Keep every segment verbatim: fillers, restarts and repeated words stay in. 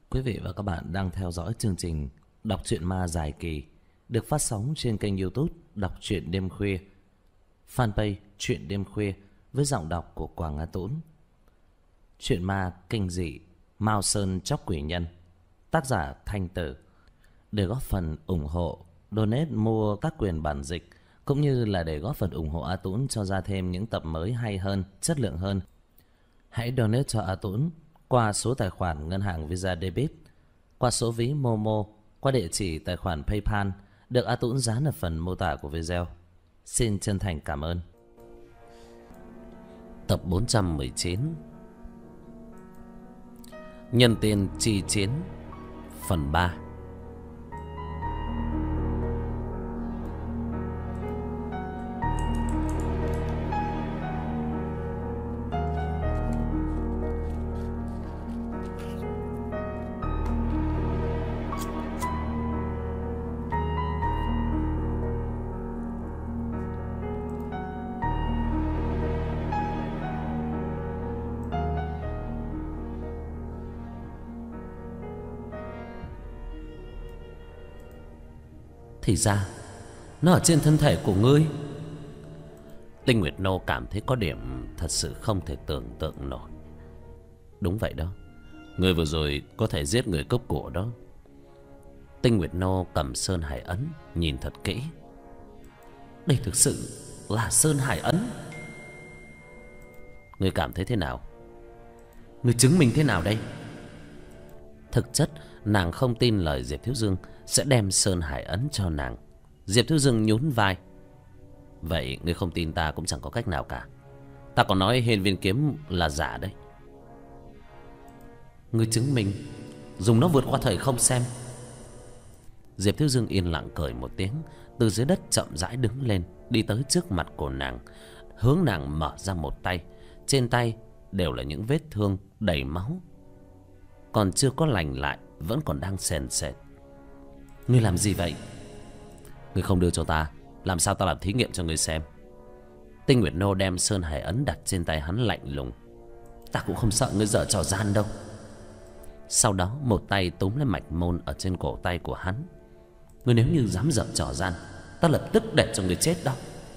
Quý vị và các bạn đang theo dõi chương trình Đọc truyện ma dài kỳ được phát sóng trên kênh YouTube Đọc truyện đêm khuya, fanpage Truyện đêm khuya với giọng đọc của Quảng Nga Tũng. Truyện ma kinh dị Mao Sơn Chóc Quỷ Nhân, tác giả Thanh Tử. Để góp phần ủng hộ, donate mua các quyền bản dịch cũng như là để góp phần ủng hộ A Tũng cho ra thêm những tập mới hay hơn, chất lượng hơn, hãy donate cho A Tũng qua số tài khoản ngân hàng Visa Debit, qua số ví Momo, qua địa chỉ tài khoản PayPal được A Tũng dán ở phần mô tả của video. Xin chân thành cảm ơn. Tập bốn trăm mười chín, Nhân tiên chi chiến, phần ba. Thì ra nó ở trên thân thể của ngươi. Tinh Nguyệt Nô cảm thấy có điểm thật sự không thể tưởng tượng nổi. Đúng vậy đó, người vừa rồi có thể giết người cướp của đó. Tinh Nguyệt Nô cầm Sơn Hải Ấn nhìn thật kỹ. Đây thực sự là Sơn Hải Ấn. Ngươi cảm thấy thế nào? Ngươi chứng minh thế nào đây? Thực chất nàng không tin lời Diệp Thiếu Dương sẽ đem Sơn Hải Ấn cho nàng. Diệp Thiếu Dương nhún vai. Vậy ngươi không tin ta cũng chẳng có cách nào cả. Ta còn nói hiên viên kiếm là giả đấy. Ngươi chứng minh, dùng nó vượt qua thời không xem. Diệp Thiếu Dương yên lặng cười một tiếng, từ dưới đất chậm rãi đứng lên, đi tới trước mặt của nàng, hướng nàng mở ra một tay. Trên tay đều là những vết thương đầy máu, còn chưa có lành lại, vẫn còn đang sền sệt. Ngươi làm gì vậy? Ngươi không đưa cho ta, làm sao ta làm thí nghiệm cho ngươi xem? Tinh Nguyệt Nô đem Sơn Hải Ấn đặt trên tay hắn lạnh lùng. Ta cũng không sợ ngươi giở trò gian đâu. Sau đó một tay túm lấy mạch môn ở trên cổ tay của hắn. Ngươi nếu như dám giở trò gian, ta lập tức để cho ngươi chết đó.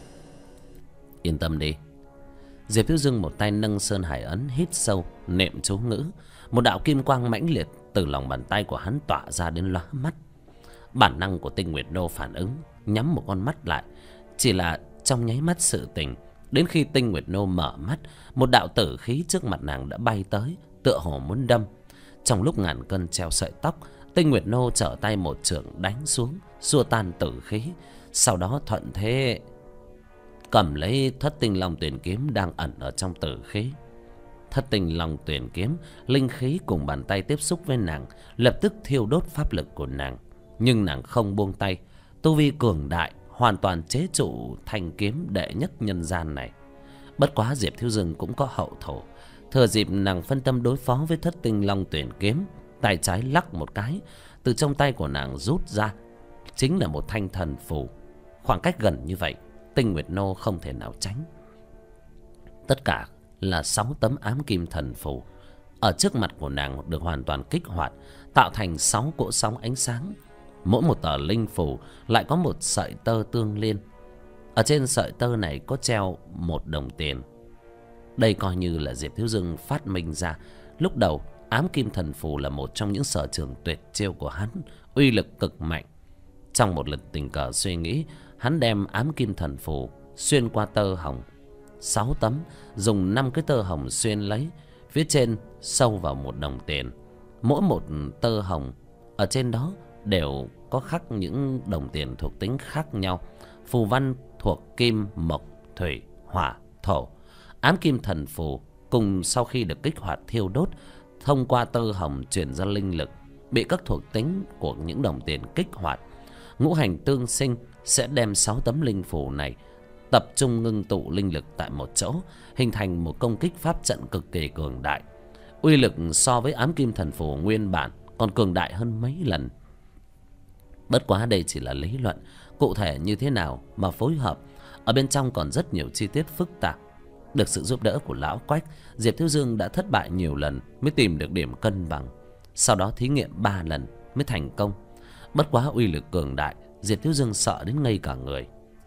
Yên tâm đi. Diệp Thiếu Dương một tay nâng Sơn Hải Ấn, hít sâu, niệm chú ngữ. Một đạo kim quang mãnh liệt từ lòng bàn tay của hắn tỏa ra đến lóa mắt. Bản năng của Tinh Nguyệt Nô phản ứng, nhắm một con mắt lại. Chỉ là trong nháy mắt sự tình, đến khi Tinh Nguyệt Nô mở mắt, một đạo tử khí trước mặt nàng đã bay tới, tựa hồ muốn đâm. Trong lúc ngàn cân treo sợi tóc, Tinh Nguyệt Nô trở tay một chưởng đánh xuống, xua tan tử khí. Sau đó thuận thế cầm lấy Thất Tinh Long Tuyển kiếm đang ẩn ở trong tử khí. Thất Tinh Long Tuyển kiếm, linh khí cùng bàn tay tiếp xúc với nàng, lập tức thiêu đốt pháp lực của nàng. Nhưng nàng không buông tay, tu vi cường đại, hoàn toàn chế trụ thanh kiếm đệ nhất nhân gian này. Bất quá Diệp Thiếu Dương cũng có hậu thổ. Thừa dịp nàng phân tâm đối phó với Thất Tinh Long Tuyển kiếm, tay trái lắc một cái, từ trong tay của nàng rút ra chính là một thanh thần phù. Khoảng cách gần như vậy, Tinh Nguyệt Nô không thể nào tránh. Tất cả là sáu tấm ám kim thần phù ở trước mặt của nàng được hoàn toàn kích hoạt, tạo thành sáu cỗ sóng ánh sáng. Mỗi một tờ linh phù lại có một sợi tơ tương liên. Ở trên sợi tơ này có treo một đồng tiền. Đây coi như là Diệp Thiếu Dương phát minh ra. Lúc đầu ám kim thần phù là một trong những sở trường tuyệt chiêu của hắn, uy lực cực mạnh. Trong một lần tình cờ suy nghĩ, hắn đem ám kim thần phù xuyên qua tơ hồng. Sáu tấm, dùng năm cái tơ hồng xuyên lấy, phía trên sâu vào một đồng tiền. Mỗi một tơ hồng ở trên đó đều có khắc những đồng tiền thuộc tính khác nhau. Phù văn thuộc kim, mộc, thủy, hỏa, thổ. Ám kim thần phù cùng sau khi được kích hoạt thiêu đốt, thông qua tơ hồng truyền ra linh lực, bị các thuộc tính của những đồng tiền kích hoạt. Ngũ hành tương sinh sẽ đem sáu tấm linh phù này tập trung ngưng tụ linh lực tại một chỗ, hình thành một công kích pháp trận cực kỳ cường đại. Uy lực so với ám kim thần phù nguyên bản còn cường đại hơn mấy lần. Bất quá đây chỉ là lý luận, cụ thể như thế nào mà phối hợp, ở bên trong còn rất nhiều chi tiết phức tạp. Được sự giúp đỡ của lão Quách, Diệp Thiếu Dương đã thất bại nhiều lần mới tìm được điểm cân bằng. sau đó thí nghiệm ba lần mới thành công. Bất quá uy lực cường đại, Diệp Thiếu Dương sợ đến ngây cả người.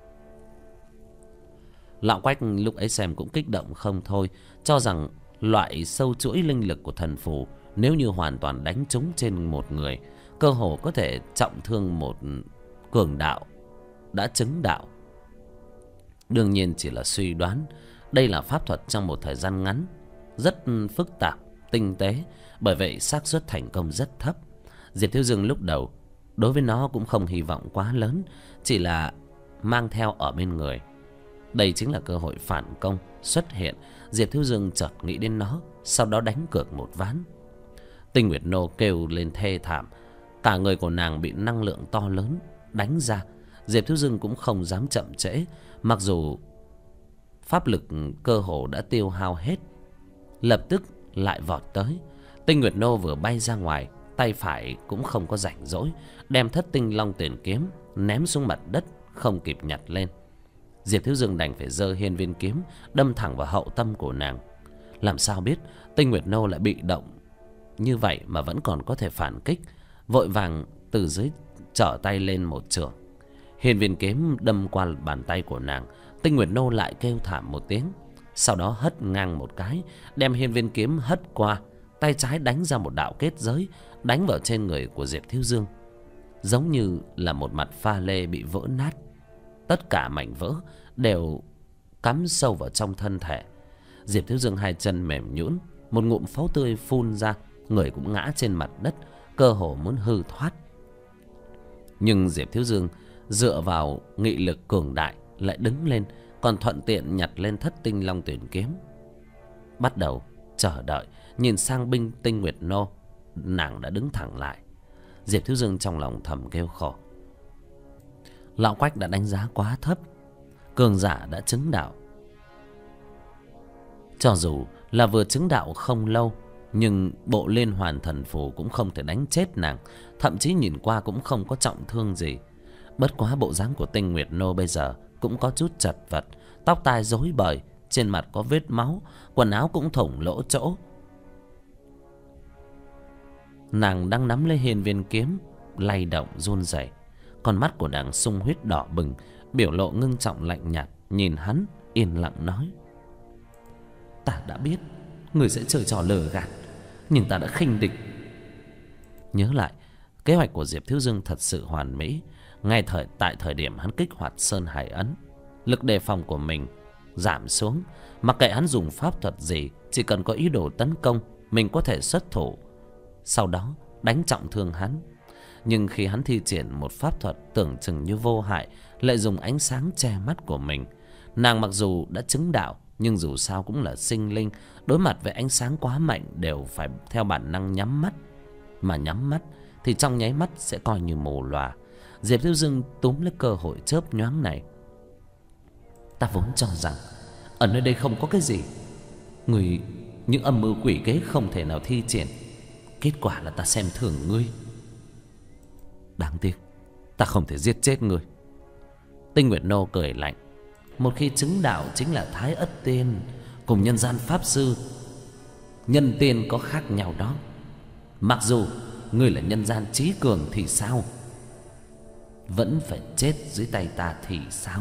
Lão Quách lúc ấy xem cũng kích động không thôi, cho rằng loại sâu chuỗi linh lực của thần phù nếu như hoàn toàn đánh trúng trên một người, cơ hồ có thể trọng thương một cường đạo đã chứng đạo. Đương nhiên chỉ là suy đoán, đây là pháp thuật trong một thời gian ngắn, rất phức tạp, tinh tế, bởi vậy xác suất thành công rất thấp. Diệp Thiếu Dương lúc đầu đối với nó cũng không hy vọng quá lớn, chỉ là mang theo ở bên người. Đây chính là cơ hội phản công xuất hiện. Diệp Thiếu Dương chợt nghĩ đến nó, sau đó đánh cược một ván. Tinh Nguyệt Nô kêu lên thê thảm, cả người của nàng bị năng lượng to lớn đánh ra. Diệp Thiếu Dương cũng không dám chậm trễ, mặc dù pháp lực cơ hồ đã tiêu hao hết, lập tức lại vọt tới. Tinh Nguyệt Nô vừa bay ra ngoài, tay phải cũng không có rảnh rỗi, đem Thất Tinh Long Tuyển kiếm ném xuống mặt đất, không kịp nhặt lên. Diệp Thiếu Dương đành phải giơ hiên viên kiếm đâm thẳng vào hậu tâm của nàng. Làm sao biết Tinh Nguyệt Nô lại bị động như vậy mà vẫn còn có thể phản kích, vội vàng từ dưới trở tay lên một chưởng. Hiên viên kiếm đâm qua bàn tay của nàng, Tinh Nguyệt Nô lại kêu thảm một tiếng, sau đó hất ngang một cái, đem hiên viên kiếm hất qua, tay trái đánh ra một đạo kết giới, đánh vào trên người của Diệp Thiếu Dương, giống như là một mặt pha lê bị vỡ nát. Tất cả mảnh vỡ đều cắm sâu vào trong thân thể. Diệp Thiếu Dương hai chân mềm nhũn, một ngụm máu tươi phun ra, người cũng ngã trên mặt đất, cơ hồ muốn hư thoát. Nhưng Diệp Thiếu Dương dựa vào nghị lực cường đại lại đứng lên, còn thuận tiện nhặt lên Thất Tinh Long Tuyển kiếm, bắt đầu chờ đợi. Nhìn sang binh Tinh Nguyệt Nô, nàng đã đứng thẳng lại. Diệp Thiếu Dương trong lòng thầm kêu khổ. Lão Quách đã đánh giá quá thấp cường giả đã chứng đạo. Cho dù là vừa chứng đạo không lâu, nhưng bộ liên hoàn thần phù cũng không thể đánh chết nàng, thậm chí nhìn qua cũng không có trọng thương gì. Bất quá bộ dáng của Tinh Nguyệt Nô bây giờ cũng có chút chật vật, tóc tai rối bời, trên mặt có vết máu, quần áo cũng thủng lỗ chỗ. Nàng đang nắm lấy hiên viên kiếm, lay động run rẩy, con mắt của nàng sung huyết đỏ bừng, biểu lộ ngưng trọng lạnh nhạt, nhìn hắn yên lặng nói: "Ta đã biết người sẽ chơi trò lừa gạt, nhưng ta đã khinh địch." Nhớ lại, kế hoạch của Diệp Thiếu Dương thật sự hoàn mỹ. Ngay thời tại thời điểm hắn kích hoạt Sơn Hải ấn, lực đề phòng của mình giảm xuống. Mặc kệ hắn dùng pháp thuật gì, chỉ cần có ý đồ tấn công, mình có thể xuất thủ, sau đó đánh trọng thương hắn. Nhưng khi hắn thi triển một pháp thuật tưởng chừng như vô hại, lại dùng ánh sáng che mắt của mình. Nàng mặc dù đã chứng đạo, nhưng dù sao cũng là sinh linh, đối mặt với ánh sáng quá mạnh đều phải theo bản năng nhắm mắt. Mà nhắm mắt thì trong nháy mắt sẽ coi như mù lòa. Diệp Thiếu Dương túm lấy cơ hội chớp nhoáng này. "Ta vốn cho rằng ở nơi đây không có cái gì, người những âm mưu quỷ kế không thể nào thi triển. Kết quả là ta xem thường ngươi. Đáng tiếc ta không thể giết chết ngươi." Tinh Nguyệt Nô cười lạnh: "Một khi chứng đạo chính là Thái Ất Tiên, cùng nhân gian pháp sư nhân tiên có khác nhau đó. Mặc dù ngươi là nhân gian trí cường thì sao? Vẫn phải chết dưới tay ta thì sao?"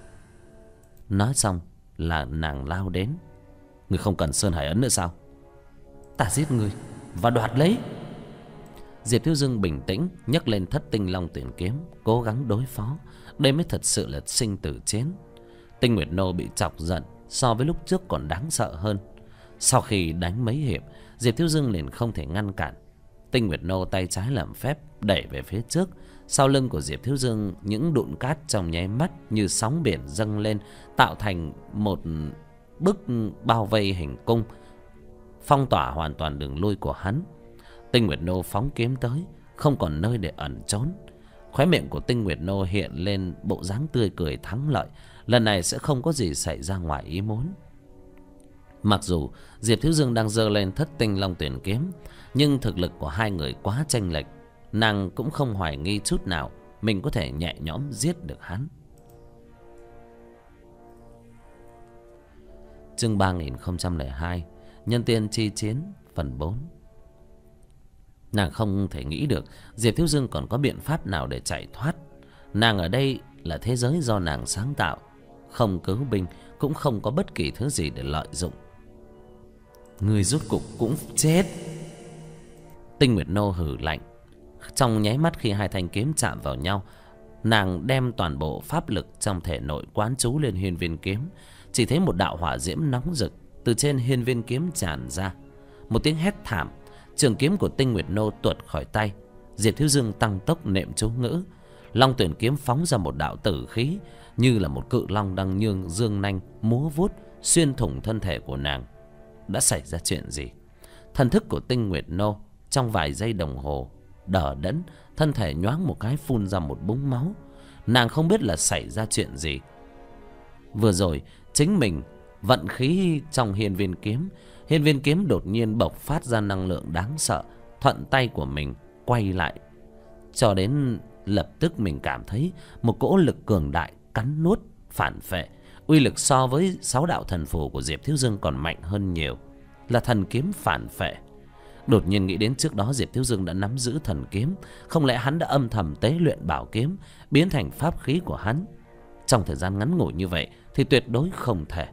Nói xong là nàng lao đến. "Ngươi không cần Sơn Hải ấn nữa sao? Ta giết ngươi và đoạt lấy." Diệp Thiếu Dương bình tĩnh nhấc lên Thất Tinh Long Tuyển kiếm, cố gắng đối phó. Đây mới thật sự là sinh tử chiến. Tinh Nguyệt Nô bị chọc giận, so với lúc trước còn đáng sợ hơn. Sau khi đánh mấy hiệp, Diệp Thiếu Dương liền không thể ngăn cản. Tinh Nguyệt Nô tay trái làm phép đẩy về phía trước. Sau lưng của Diệp Thiếu Dương, những đụn cát trong nháy mắt như sóng biển dâng lên, tạo thành một bức bao vây hình cung, phong tỏa hoàn toàn đường lui của hắn. Tinh Nguyệt Nô phóng kiếm tới, không còn nơi để ẩn trốn. Khóe miệng của Tinh Nguyệt Nô hiện lên bộ dáng tươi cười thắng lợi. Lần này sẽ không có gì xảy ra ngoài ý muốn. Mặc dù Diệp Thiếu Dương đang giơ lên Thất Tinh Long Tuyển kiếm, nhưng thực lực của hai người quá chênh lệch. Nàng cũng không hoài nghi chút nào mình có thể nhẹ nhõm giết được hắn. Chương ba nghìn không trăm lẻ hai, Nhân Tiên Chi Chiến phần bốn. Nàng không thể nghĩ được Diệp Thiếu Dương còn có biện pháp nào để chạy thoát. Nàng ở đây là thế giới do nàng sáng tạo, không cứu binh, cũng không có bất kỳ thứ gì để lợi dụng. Người rốt cục cũng chết. Tinh Nguyệt Nô hừ lạnh. Trong nháy mắt khi hai thanh kiếm chạm vào nhau, nàng đem toàn bộ pháp lực trong thể nội quán trú lên hiên viên kiếm. Chỉ thấy một đạo hỏa diễm nóng rực từ trên hiên viên kiếm tràn ra. Một tiếng hét thảm, trường kiếm của Tinh Nguyệt Nô tuột khỏi tay. Diệp Thiếu Dương tăng tốc niệm chú ngữ. Long Tuyển kiếm phóng ra một đạo tử khí, như là một cự long đang nhương dương nanh múa vuốt xuyên thủng thân thể của nàng. Đã xảy ra chuyện gì? Thần thức của Tinh Nguyệt Nô trong vài giây đồng hồ đờ đẫn, thân thể nhoáng một cái phun ra một búng máu. Nàng không biết là xảy ra chuyện gì. Vừa rồi chính mình vận khí trong hiên viên kiếm, hiên viên kiếm đột nhiên bộc phát ra năng lượng đáng sợ, thuận tay của mình quay lại, cho đến lập tức mình cảm thấy một cỗ lực cường đại cắn nuốt phản phệ. Uy lực so với sáu đạo thần phù của Diệp Thiếu Dương còn mạnh hơn nhiều, là thần kiếm phản phệ. Đột nhiên nghĩ đến trước đó Diệp Thiếu Dương đã nắm giữ thần kiếm, không lẽ hắn đã âm thầm tế luyện bảo kiếm biến thành pháp khí của hắn? Trong thời gian ngắn ngủi như vậy thì tuyệt đối không thể.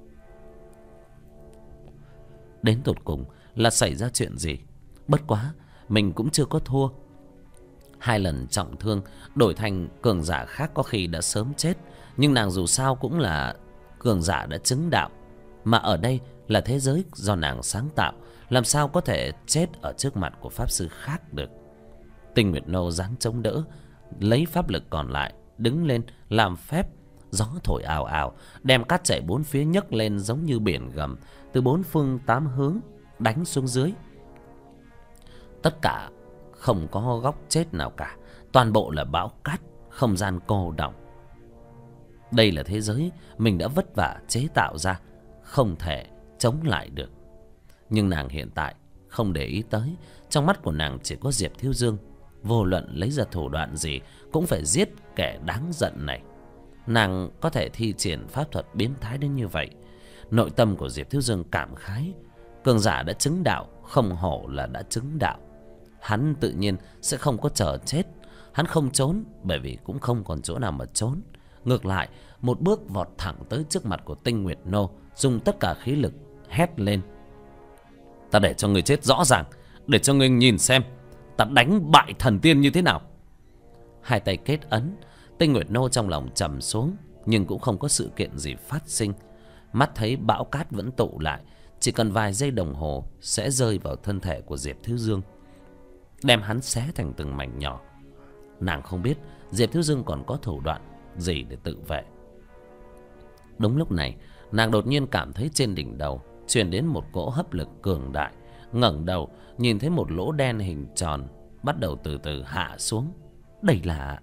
Đến tột cùng là xảy ra chuyện gì? Bất quá mình cũng chưa có thua. Hai lần trọng thương đổi thành cường giả khác có khi đã sớm chết, nhưng nàng dù sao cũng là cường giả đã chứng đạo, mà ở đây là thế giới do nàng sáng tạo, làm sao có thể chết ở trước mặt của pháp sư khác được. Tinh Nguyệt Nô dáng chống đỡ, lấy pháp lực còn lại đứng lên làm phép. Gió thổi ào ào, đem cát chảy bốn phía nhấc lên giống như biển gầm, từ bốn phương tám hướng đánh xuống dưới. Tất cả không có góc chết nào cả, toàn bộ là bão cát, không gian cô đọng. Đây là thế giới mình đã vất vả chế tạo ra, không thể chống lại được. Nhưng nàng hiện tại không để ý tới. Trong mắt của nàng chỉ có Diệp Thiếu Dương. Vô luận lấy ra thủ đoạn gì cũng phải giết kẻ đáng giận này. Nàng có thể thi triển pháp thuật biến thái đến như vậy. Nội tâm của Diệp Thiếu Dương cảm khái. Cường giả đã chứng đạo, không hổ là đã chứng đạo. Hắn tự nhiên sẽ không có chờ chết. Hắn không trốn, bởi vì cũng không còn chỗ nào mà trốn. Ngược lại, một bước vọt thẳng tới trước mặt của Tinh Nguyệt Nô, dùng tất cả khí lực hét lên: ta để cho người chết rõ ràng, để cho người nhìn xem ta đánh bại thần tiên như thế nào. Hai tay kết ấn, Tinh Nguyệt Nô trong lòng trầm xuống, nhưng cũng không có sự kiện gì phát sinh. Mắt thấy bão cát vẫn tụ lại, chỉ cần vài giây đồng hồ sẽ rơi vào thân thể của Diệp Thiếu Dương, đem hắn xé thành từng mảnh nhỏ. Nàng không biết Diệp Thiếu Dương còn có thủ đoạn gì để tự vệ. Đúng lúc này, nàng đột nhiên cảm thấy trên đỉnh đầu truyền đến một cỗ hấp lực cường đại. Ngẩng đầu nhìn thấy một lỗ đen hình tròn bắt đầu từ từ hạ xuống. Đây là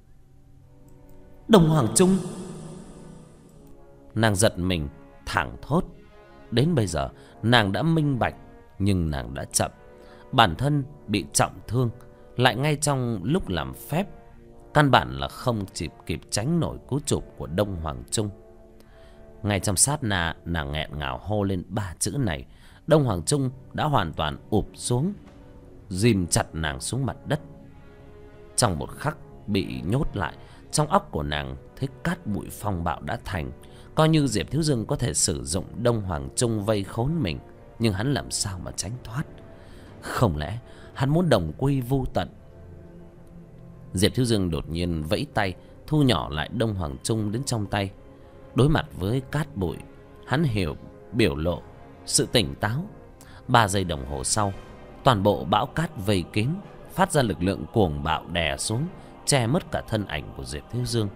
Đông Hoàng Trung. Nàng giật mình thảng thốt. Đến bây giờ nàng đã minh bạch, nhưng nàng đã chậm. Bản thân bị trọng thương, lại ngay trong lúc làm phép, căn bản là không kịp kịp tránh nổi cú chụp của Đông Hoàng Trung. Ngay trong sát na, nàng nghẹn ngào hô lên ba chữ này. Đông Hoàng Trung đã hoàn toàn ụp xuống, ghim chặt nàng xuống mặt đất. Trong một khắc bị nhốt lại, trong óc của nàng thấy cát bụi phong bạo đã thành. Coi như Diệp Thiếu Dương có thể sử dụng Đông Hoàng Trung vây khốn mình, nhưng hắn làm sao mà tránh thoát? Không lẽ hắn muốn đồng quy vu tận? Diệp Thiếu Dương đột nhiên vẫy tay, thu nhỏ lại Đông Hoàng Trung đến trong tay. Đối mặt với cát bụi, hắn hiểu biểu lộ sự tỉnh táo. Ba giây đồng hồ sau, toàn bộ bão cát vây kín, phát ra lực lượng cuồng bạo đè xuống, che mất cả thân ảnh của Diệp Thiếu Dương.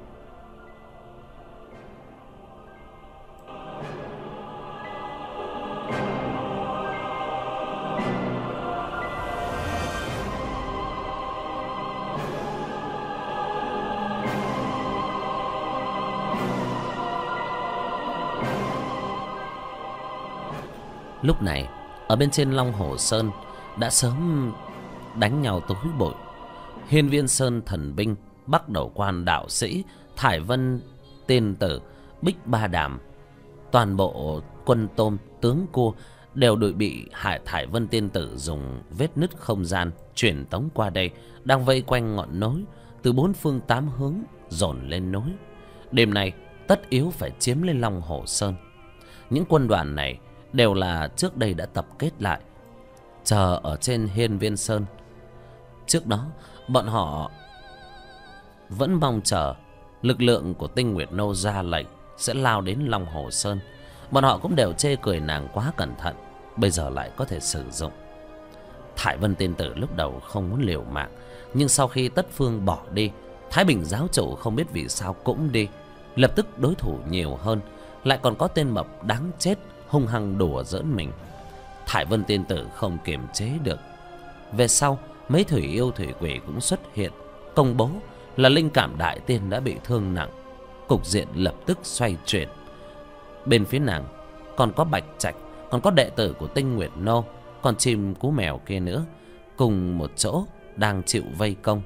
Lúc này ở bên trên Long Hồ Sơn đã sớm đánh nhau tối bội. Hiên Viên Sơn thần binh, Bắc Đầu Quan đạo sĩ, Thải Vân tiên tử, Bích Ba Đàm, toàn bộ quân tôm tướng cua đều đội bị Hải Thải Vân Tiên Tử dùng vết nứt không gian truyền tống qua đây, đang vây quanh ngọn núi từ bốn phương tám hướng dồn lên núi. Đêm nay tất yếu phải chiếm lên Long Hồ Sơn. Những quân đoàn này đều là trước đây đã tập kết lại, chờ ở trên Hiên Viên Sơn. Trước đó bọn họ vẫn mong chờ lực lượng của Tinh Nguyệt Nô ra lệnh sẽ lao đến Long Hồ Sơn. Bọn họ cũng đều chê cười nàng quá cẩn thận, bây giờ lại có thể sử dụng. Thải Vân Tiên Tử lúc đầu không muốn liều mạng, nhưng sau khi Tất Phương bỏ đi, Thái Bình giáo chủ không biết vì sao cũng đi. Lập tức đối thủ nhiều hơn, lại còn có tên mập đáng chết hung hăng đùa giỡn mình. Thải Vân Tiên Tử không kiềm chế được. Về sau mấy thủy yêu thủy quỷ cũng xuất hiện, công bố là linh cảm đại tiên đã bị thương nặng. Cục diện lập tức xoay chuyển. Bên phía nàng còn có Bạch Trạch, còn có đệ tử của Tinh Nguyệt Nô, còn chim cú mèo kia nữa, cùng một chỗ đang chịu vây công.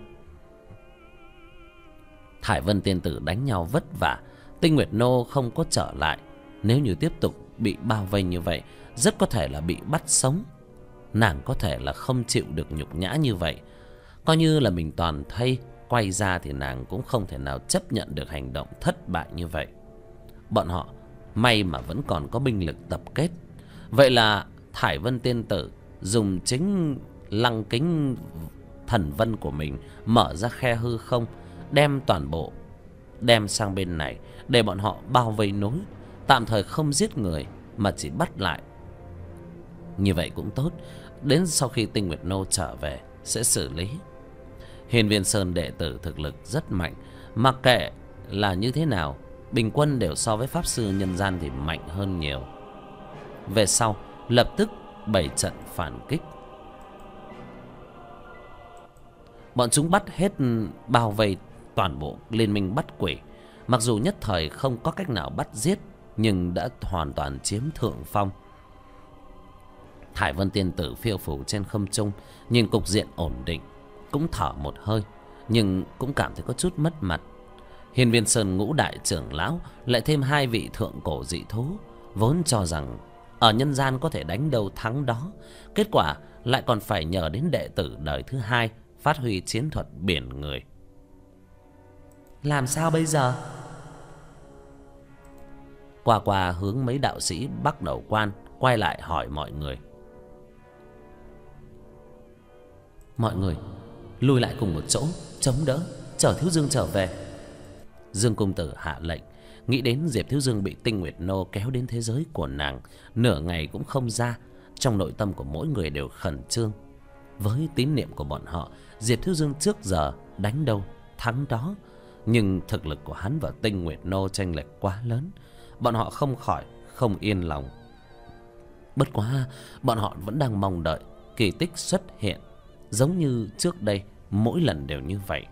Thải Vân Tiên Tử đánh nhau vất vả, Tinh Nguyệt Nô không có trở lại. Nếu như tiếp tục bị bao vây như vậy, rất có thể là bị bắt sống. Nàng có thể là không chịu được nhục nhã như vậy. Coi như là mình toàn thây quay ra thì nàng cũng không thể nào chấp nhận được hành động thất bại như vậy. Bọn họ may mà vẫn còn có binh lực tập kết. Vậy là Thải Vân Tiên Tử dùng chính lăng kính thần vân của mình mở ra khe hư không, đem toàn bộ đem sang bên này để bọn họ bao vây núi, tạm thời không giết người mà chỉ bắt lại. Như vậy cũng tốt, đến sau khi Tinh Nguyệt Nô trở về sẽ xử lý. Hiên Viên Sơn đệ tử thực lực rất mạnh, mặc kệ là như thế nào, bình quân đều so với pháp sư nhân gian thì mạnh hơn nhiều. Về sau lập tức bày trận phản kích. Bọn chúng bắt hết bao vây toàn bộ liên minh bắt quỷ. Mặc dù nhất thời không có cách nào bắt giết, nhưng đã hoàn toàn chiếm thượng phong. Thải Vân Tiên Tử phiêu phù trên không trung, nhìn cục diện ổn định, cũng thở một hơi, nhưng cũng cảm thấy có chút mất mặt. Hiên Viên Sơn ngũ đại trưởng lão lại thêm hai vị thượng cổ dị thú, vốn cho rằng ở nhân gian có thể đánh đâu thắng đó, kết quả lại còn phải nhờ đến đệ tử đời thứ hai phát huy chiến thuật biển người. Làm sao bây giờ? Qua qua hướng mấy đạo sĩ Bắc Đầu Quan quay lại hỏi mọi người. Mọi người lùi lại cùng một chỗ, chống đỡ, chờ Thiếu Dương trở về. Dương Cung Tử hạ lệnh. Nghĩ đến Diệp Thiếu Dương bị Tinh Nguyệt Nô kéo đến thế giới của nàng, nửa ngày cũng không ra. Trong nội tâm của mỗi người đều khẩn trương. Với tín niệm của bọn họ, Diệp Thiếu Dương trước giờ đánh đâu thắng đó, nhưng thực lực của hắn và Tinh Nguyệt Nô chênh lệch quá lớn, bọn họ không khỏi không yên lòng. Bất quá bọn họ vẫn đang mong đợi kỳ tích xuất hiện, giống như trước đây mỗi lần đều như vậy.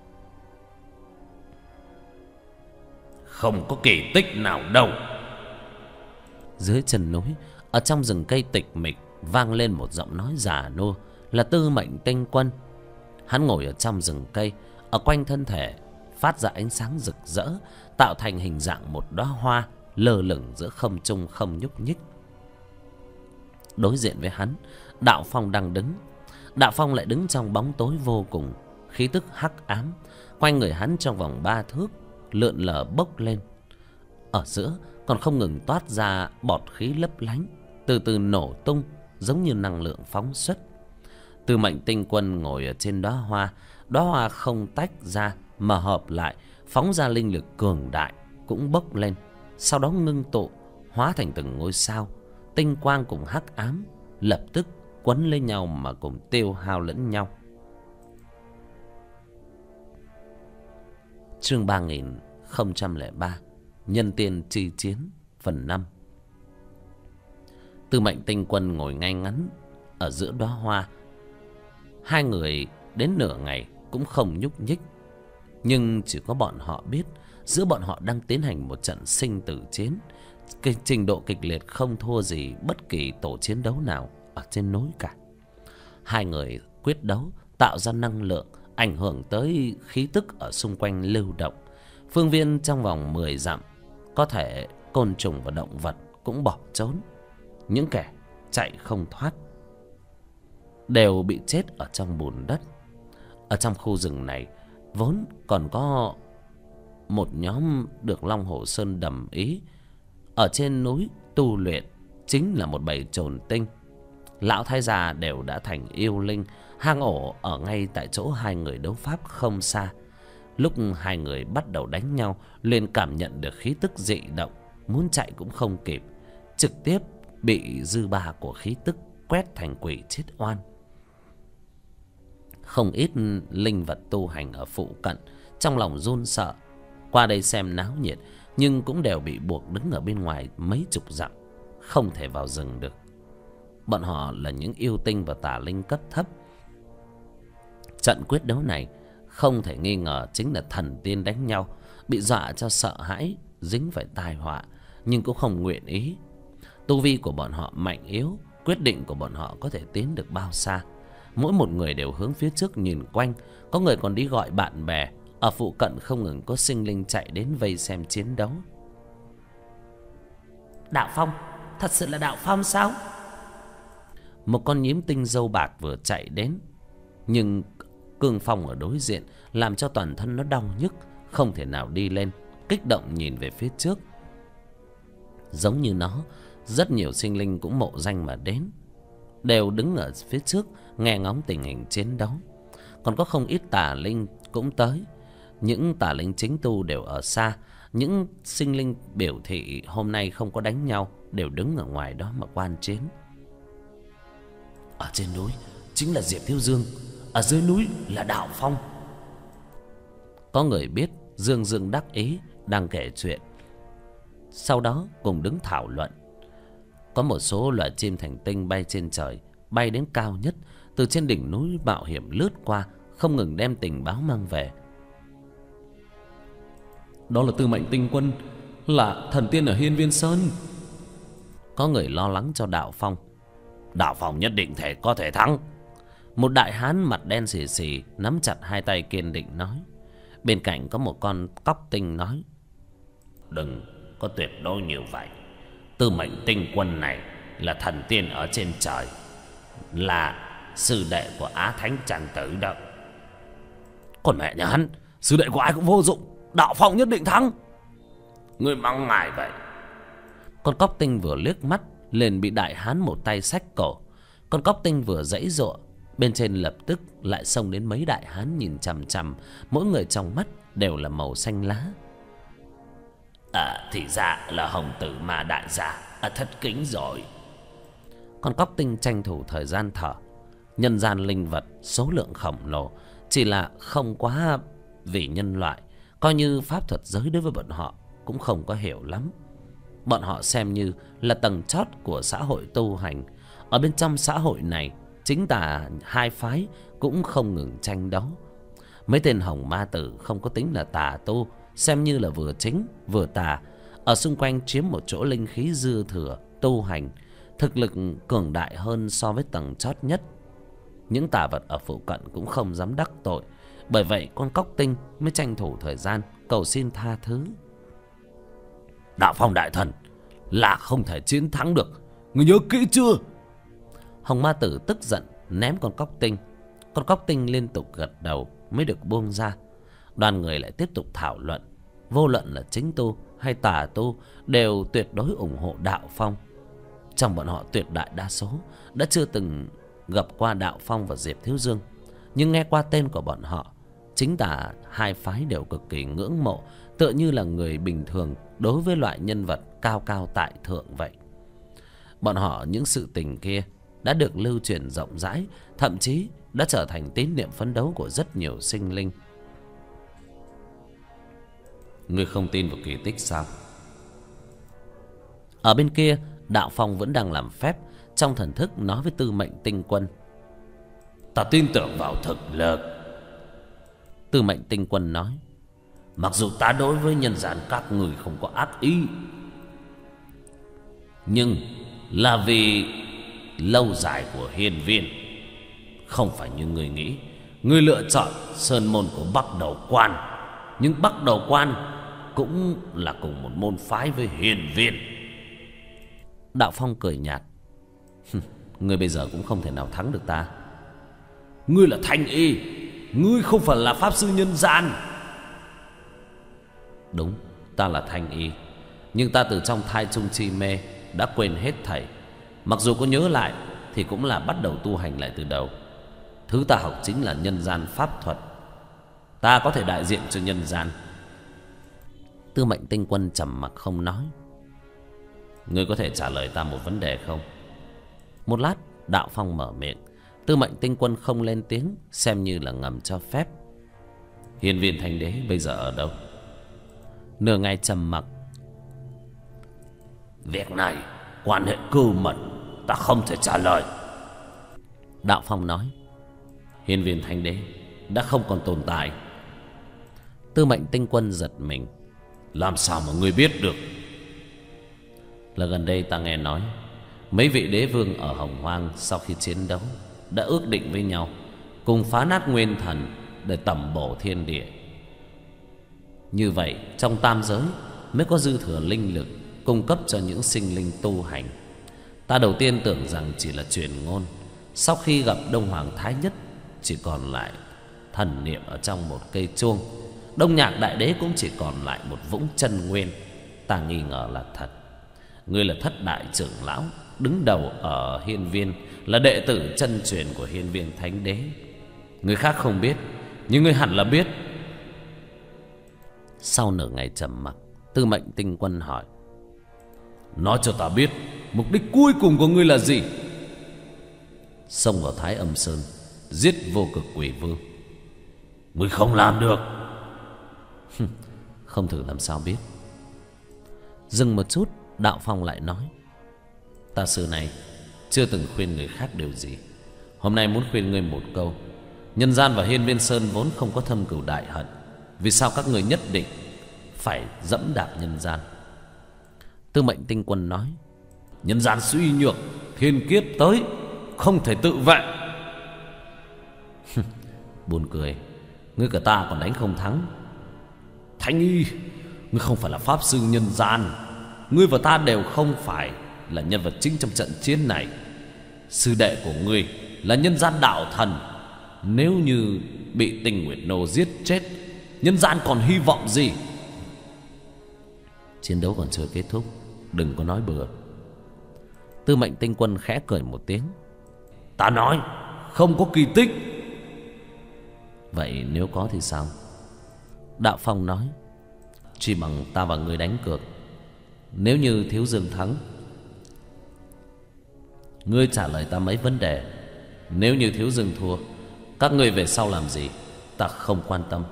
Không có kỳ tích nào đâu. Dưới chân núi, ở trong rừng cây tịch mịch, vang lên một giọng nói già nua, là Tư Mệnh Tinh Quân. Hắn ngồi ở trong rừng cây, ở quanh thân thể phát ra ánh sáng rực rỡ, tạo thành hình dạng một đóa hoa lơ lửng giữa không trung không nhúc nhích. Đối diện với hắn, Đạo Phong đang đứng. Đạo Phong lại đứng trong bóng tối vô cùng, khí tức hắc ám. Quanh người hắn trong vòng ba thước lượn lờ bốc lên, ở giữa còn không ngừng toát ra bọt khí lấp lánh, từ từ nổ tung giống như năng lượng phóng xuất. Tư Mệnh Tinh Quân ngồi ở trên đóa hoa, đóa hoa không tách ra mà hợp lại, phóng ra linh lực cường đại cũng bốc lên, sau đó ngưng tụ hóa thành từng ngôi sao. Tinh quang cùng hắc ám lập tức quấn lên nhau mà cùng tiêu hao lẫn nhau. Chương ba nghìn không trăm lẻ ba, Nhân Tiên Chi Chiến phần năm. Tư Mệnh Tinh Quân ngồi ngay ngắn ở giữa đóa hoa. Hai người đến nửa ngày cũng không nhúc nhích, nhưng chỉ có bọn họ biết giữa bọn họ đang tiến hành một trận sinh tử chiến. Cái trình độ kịch liệt không thua gì bất kỳ tổ chiến đấu nào ở trên núi cả. Hai người quyết đấu tạo ra năng lượng ảnh hưởng tới khí tức ở xung quanh lưu động. Phương viên trong vòng mười dặm, có thể côn trùng và động vật cũng bỏ trốn. Những kẻ chạy không thoát, đều bị chết ở trong bùn đất. Ở trong khu rừng này vốn còn có một nhóm được Long Hổ Sơn đầm ý ở trên núi tu luyện, chính là một bầy trồn tinh. Lão thái gia đều đã thành yêu linh. Hang ổ ở ngay tại chỗ hai người đấu pháp không xa. Lúc hai người bắt đầu đánh nhau, liền cảm nhận được khí tức dị động, muốn chạy cũng không kịp, trực tiếp bị dư ba của khí tức quét thành quỷ chết oan. Không ít linh vật tu hành ở phụ cận trong lòng run sợ, qua đây xem náo nhiệt, nhưng cũng đều bị buộc đứng ở bên ngoài mấy chục dặm, không thể vào rừng được. Bọn họ là những yêu tinh và tà linh cấp thấp. Trận quyết đấu này không thể nghi ngờ chính là thần tiên đánh nhau, bị dọa cho sợ hãi, dính phải tai họa, nhưng cũng không nguyện ý. Tu vi của bọn họ mạnh yếu, quyết định của bọn họ có thể tiến được bao xa. Mỗi một người đều hướng phía trước nhìn quanh, có người còn đi gọi bạn bè. Ở phụ cận không ngừng có sinh linh chạy đến vây xem chiến đấu. Đạo Phong, thật sự là Đạo Phong sao? Một con nhím tinh râu bạc vừa chạy đến, nhưng cương phong ở đối diện làm cho toàn thân nó đau nhức, không thể nào đi lên, kích động nhìn về phía trước. Giống như nó, rất nhiều sinh linh cũng mộ danh mà đến, đều đứng ở phía trước nghe ngóng tình hình chiến đấu. Còn có không ít tà linh cũng tới. Những tà linh chính tu đều ở xa. Những sinh linh biểu thị hôm nay không có đánh nhau đều đứng ở ngoài đó mà quan chiến. Ở trên núi chính là Diệp Thiếu Dương, ở dưới núi là Đạo Phong. Có người biết Dương Dương đắc ý đang kể chuyện, sau đó cùng đứng thảo luận. Có một số loài chim thành tinh bay trên trời, bay đến cao nhất, từ trên đỉnh núi mạo hiểm lướt qua, không ngừng đem tình báo mang về. Đó là Tư Mệnh Tinh Quân, là thần tiên ở Hiên Viên Sơn. Có người lo lắng cho Đạo Phong. Đạo Phong nhất định thể có thể thắng. Một đại hán mặt đen xì xì nắm chặt hai tay kiên định nói. Bên cạnh có một con cóc tinh nói. Đừng có tuyệt đối như vậy. Tư Mệnh Tinh Quân này là thần tiên ở trên trời, là sư đệ của Á Thánh Tràng Tử đó. Còn mẹ nhà hắn, sư đệ của ai cũng vô dụng, Đạo Phong nhất định thắng. Ngươi mong ngài vậy. Con cóc tinh vừa liếc mắt liền bị đại hán một tay xách cổ. Con cóc tinh vừa giãy giụa, bên trên lập tức lại xông đến mấy đại hán nhìn chằm chằm, mỗi người trong mắt đều là màu xanh lá. À, thì ra là Hồng Tử Ma đại gia, à, thất kính rồi. Con cóc tinh tranh thủ thời gian thở. Nhân gian linh vật số lượng khổng lồ, chỉ là không quá vì nhân loại, coi như pháp thuật giới đối với bọn họ cũng không có hiểu lắm. Bọn họ xem như là tầng chót của xã hội tu hành. Ở bên trong xã hội này, chính tà hai phái cũng không ngừng tranh đấu. Mấy tên hồng ma tử không có tính là tà tu, xem như là vừa chính vừa tà, ở xung quanh chiếm một chỗ linh khí dư thừa tu hành, thực lực cường đại hơn so với tầng chót nhất. Những tà vật ở phụ cận cũng không dám đắc tội, bởi vậy con cóc tinh mới tranh thủ thời gian cầu xin tha thứ. Đạo Phong đại thần là không thể chiến thắng được, người nhớ kỹ chưa? Hồng ma tử tức giận ném con cóc tinh. Con cóc tinh liên tục gật đầu mới được buông ra. Đoàn người lại tiếp tục thảo luận. Vô luận là chính tu hay tà tu đều tuyệt đối ủng hộ Đạo Phong. Trong bọn họ tuyệt đại đa số đã chưa từng gặp qua Đạo Phong và Diệp Thiếu Dương, nhưng nghe qua tên của bọn họ, chính tà hai phái đều cực kỳ ngưỡng mộ, tựa như là người bình thường đối với loại nhân vật cao cao tại thượng vậy. Bọn họ những sự tình kia đã được lưu truyền rộng rãi, thậm chí đã trở thành tín niệm phấn đấu của rất nhiều sinh linh. Ngươi không tin vào kỳ tích sao? Ở bên kia, Đạo Phong vẫn đang làm phép, trong thần thức nói với Tư Mệnh Tinh Quân. Ta tin tưởng vào thực lực. Tư Mệnh Tinh Quân nói. Mặc dù ta đối với nhân gian các người không có ác ý, nhưng là vì lâu dài của hiên viên. Không phải như người nghĩ, người lựa chọn sơn môn của Bắc Đầu Quan, nhưng Bắc Đầu Quan cũng là cùng một môn phái với hiên viên. Đạo Phong cười nhạt. Ngươi bây giờ cũng không thể nào thắng được ta. Ngươi là Thanh Y, ngươi không phải là pháp sư nhân gian. Đúng, ta là Thanh Y, nhưng ta từ trong thai chung chi mê đã quên hết thảy. Mặc dù có nhớ lại thì cũng là bắt đầu tu hành lại từ đầu. Thứ ta học chính là nhân gian pháp thuật. Ta có thể đại diện cho nhân gian. Tư Mệnh Tinh Quân trầm mặc không nói. Ngươi có thể trả lời ta một vấn đề không? Một lát Đạo Phong mở miệng. Tư Mệnh Tinh Quân không lên tiếng, xem như là ngầm cho phép. Hiên Viên Thánh Đế bây giờ ở đâu? Nửa ngày trầm mặc. Việc này quan hệ cơ mật, ta không thể trả lời. Đạo Phong nói. Hiên Viên Thánh Đế đã không còn tồn tại. Tư Mệnh Tinh Quân giật mình. Làm sao mà ngươi biết được? Là gần đây ta nghe nói mấy vị đế vương ở Hồng Hoang sau khi chiến đấu đã ước định với nhau cùng phá nát nguyên thần để tẩm bổ thiên địa. Như vậy trong tam giới mới có dư thừa linh lực cung cấp cho những sinh linh tu hành. Ta đầu tiên tưởng rằng chỉ là truyền ngôn. Sau khi gặp Đông Hoàng Thái Nhất, chỉ còn lại thần niệm ở trong một cây chuông. Đông Nhạc Đại Đế cũng chỉ còn lại một vũng chân nguyên. Ta nghi ngờ là thật. Ngươi là thất đại trưởng lão đứng đầu ở Hiên Viên, là đệ tử chân truyền của Hiên Viên Thánh Đế. Người khác không biết, nhưng ngươi hẳn là biết. Sau nửa ngày trầm mặc, Tư Mệnh Tinh Quân hỏi. Nói cho ta biết mục đích cuối cùng của ngươi là gì? Xông vào Thái Âm Sơn giết Vô Cực Quỷ Vương. Ngươi không làm được. Không thử làm sao biết. Dừng một chút, Đạo Phong lại nói. Ta xưa này chưa từng khuyên người khác điều gì. Hôm nay muốn khuyên ngươi một câu. Nhân gian và Hiên Viên Sơn vốn không có thâm cừu đại hận. Vì sao các người nhất định phải dẫm đạp nhân gian? Tư Mệnh Tinh Quân nói. Nhân gian suy nhược, thiên kiếp tới, không thể tự vệ. Buồn cười, ngươi cả ta còn đánh không thắng. Thanh Y, ngươi không phải là pháp sư nhân gian. Ngươi và ta đều không phải là nhân vật chính trong trận chiến này. Sư đệ của ngươi là nhân gian đạo thần. Nếu như bị Tình Nguyệt Nô giết chết, nhân gian còn hy vọng gì? Chiến đấu còn chưa kết thúc, đừng có nói bừa. Tư Mệnh Tinh Quân khẽ cười một tiếng. Ta nói không có kỳ tích. Vậy nếu có thì sao? Đạo Phong nói. Chỉ bằng ta và ngươi đánh cược. Nếu như Thiếu Dương thắng, ngươi trả lời ta mấy vấn đề. Nếu như Thiếu Dương thua, các ngươi về sau làm gì ta không quan tâm.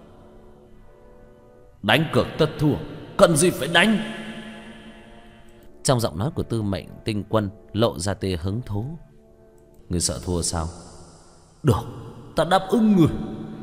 Đánh cược tất thua, cần gì phải đánh? Trong giọng nói của Tư Mệnh Tinh Quân lộ ra tia hứng thú. Ngươi sợ thua sao? Được, ta đáp ứng ngươi.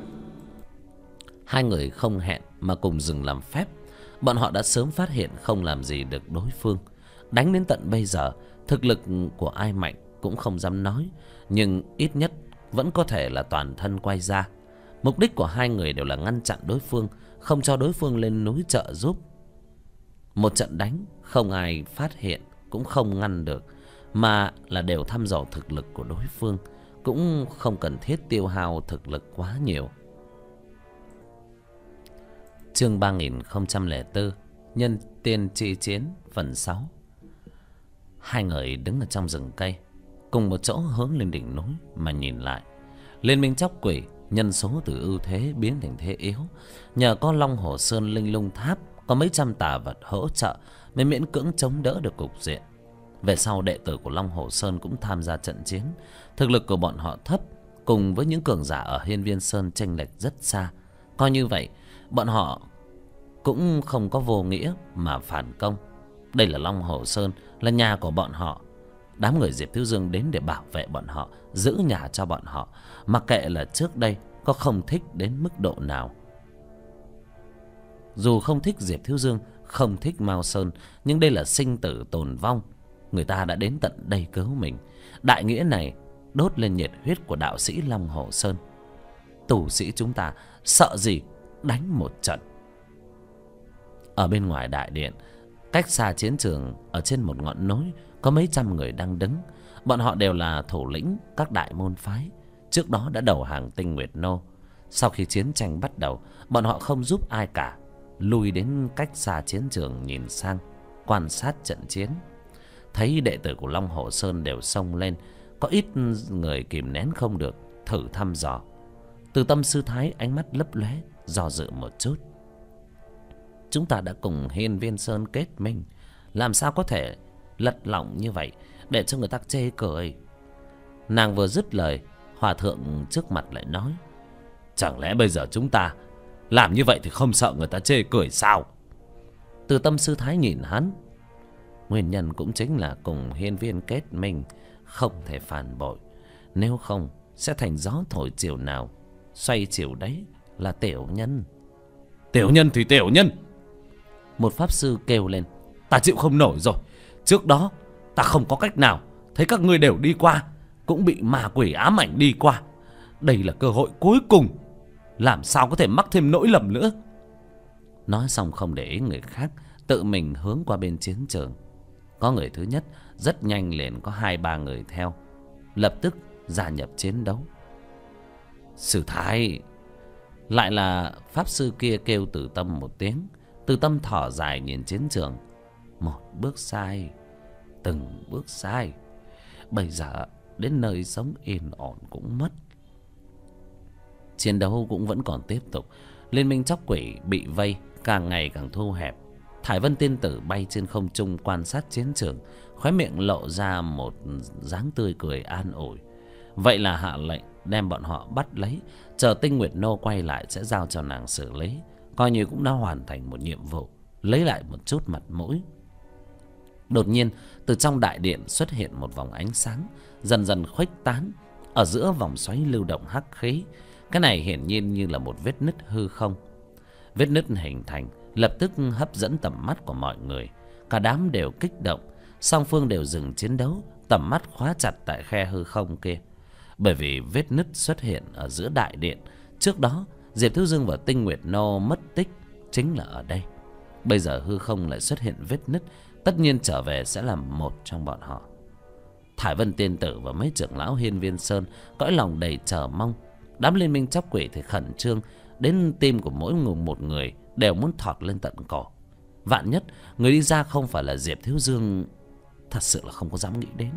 Hai người không hẹn mà cùng dừng làm phép. Bọn họ đã sớm phát hiện không làm gì được đối phương. Đánh đến tận bây giờ, thực lực của ai mạnh cũng không dám nói, nhưng ít nhất vẫn có thể là toàn thân quay ra. Mục đích của hai người đều là ngăn chặn đối phương, không cho đối phương lên núi trợ giúp. Một trận đánh không ai phát hiện cũng không ngăn được, mà là đều thăm dò thực lực của đối phương, cũng không cần thiết tiêu hao thực lực quá nhiều. Chương ba nghìn không trăm lẻ bốn, Nhân Tiên Chi Chiến phần sáu. Hai người đứng ở trong rừng cây, cùng một chỗ hướng lên đỉnh núi mà nhìn lại. Liên minh Chóc Quỷ nhân số từ ưu thế biến thành thế yếu. Nhờ có Long Hồ Sơn Linh Lung Tháp có mấy trăm tà vật hỗ trợ mới miễn cưỡng chống đỡ được cục diện. Về sau đệ tử của Long Hồ Sơn cũng tham gia trận chiến. Thực lực của bọn họ thấp, cùng với những cường giả ở Hiên Viên Sơn chênh lệch rất xa. Coi như vậy, bọn họ cũng không có vô nghĩa mà phản công. Đây là Long Hồ Sơn, là nhà của bọn họ. Đám người Diệp Thiếu Dương đến để bảo vệ bọn họ, giữ nhà cho bọn họ, mặc kệ là trước đây có không thích đến mức độ nào. Dù không thích Diệp Thiếu Dương, không thích Mao Sơn, nhưng đây là sinh tử tồn vong. Người ta đã đến tận đây cứu mình. Đại nghĩa này đốt lên nhiệt huyết của đạo sĩ Long Hồ Sơn. Tù sĩ chúng ta sợ gì đánh một trận. Ở bên ngoài đại điện, cách xa chiến trường, ở trên một ngọn núi, có mấy trăm người đang đứng. Bọn họ đều là thủ lĩnh các đại môn phái, trước đó đã đầu hàng Tinh Nguyệt Nô. Sau khi chiến tranh bắt đầu, bọn họ không giúp ai cả, lui đến cách xa chiến trường nhìn sang, quan sát trận chiến. Thấy đệ tử của Long Hồ Sơn đều xông lên, có ít người kìm nén không được, thử thăm dò. Từ Tâm sư thái ánh mắt lấp lóe, do dự một chút. Chúng ta đã cùng Hiên Viên Sơn kết minh, làm sao có thể lật lọng như vậy để cho người ta chê cười. Nàng vừa dứt lời, hòa thượng trước mặt lại nói: chẳng lẽ bây giờ chúng ta làm như vậy thì không sợ người ta chê cười sao? Từ Tâm sư thái nhìn hắn. Nguyên nhân cũng chính là cùng Hiên Viên kết minh, không thể phản bội, nếu không sẽ thành gió thổi chiều nào xoay chiều đấy là tiểu nhân. Tiểu nhân thì tiểu nhân, một pháp sư kêu lên. Ta chịu không nổi rồi. Trước đó ta không có cách nào, thấy các ngươi đều đi qua, cũng bị ma quỷ ám ảnh đi qua. Đây là cơ hội cuối cùng, làm sao có thể mắc thêm nỗi lầm nữa. Nói xong không để ý người khác, tự mình hướng qua bên chiến trường. Có người thứ nhất, rất nhanh liền có hai ba người theo, lập tức gia nhập chiến đấu. Sư thái, lại là pháp sư kia kêu Từ Tâm một tiếng. Từ Tâm thở dài nhìn chiến trường. Một bước sai, từng bước sai, bây giờ đến nơi sống yên ổn cũng mất. Chiến đấu cũng vẫn còn tiếp tục. Liên minh chóc quỷ bị vây càng ngày càng thu hẹp. Thải Vân tiên tử bay trên không trung quan sát chiến trường, khóe miệng lộ ra một dáng tươi cười an ủi. Vậy là hạ lệnh đem bọn họ bắt lấy, chờ Tinh Nguyệt Nô quay lại sẽ giao cho nàng xử lý, coi như cũng đã hoàn thành một nhiệm vụ, lấy lại một chút mặt mũi. Đột nhiên từ trong đại điện xuất hiện một vòng ánh sáng, dần dần khuếch tán ở giữa vòng xoáy lưu động hắc khí. Cái này hiển nhiên như là một vết nứt hư không. Vết nứt hình thành lập tức hấp dẫn tầm mắt của mọi người. Cả đám đều kích động, song phương đều dừng chiến đấu, tầm mắt khóa chặt tại khe hư không kia. Bởi vì vết nứt xuất hiện ở giữa đại điện, trước đó Diệp Thiếu Dương và Tinh Nguyệt Nô mất tích chính là ở đây. Bây giờ hư không lại xuất hiện vết nứt, tất nhiên trở về sẽ là một trong bọn họ. Thải Vân tiên tử và mấy trưởng lão Hiên Viên Sơn cõi lòng đầy chờ mong. Đám liên minh chóc quỷ thì khẩn trương, đến tim của mỗi người một người đều muốn thọt lên tận cổ. Vạn nhất người đi ra không phải là Diệp Thiếu Dương, thật sự là không có dám nghĩ đến.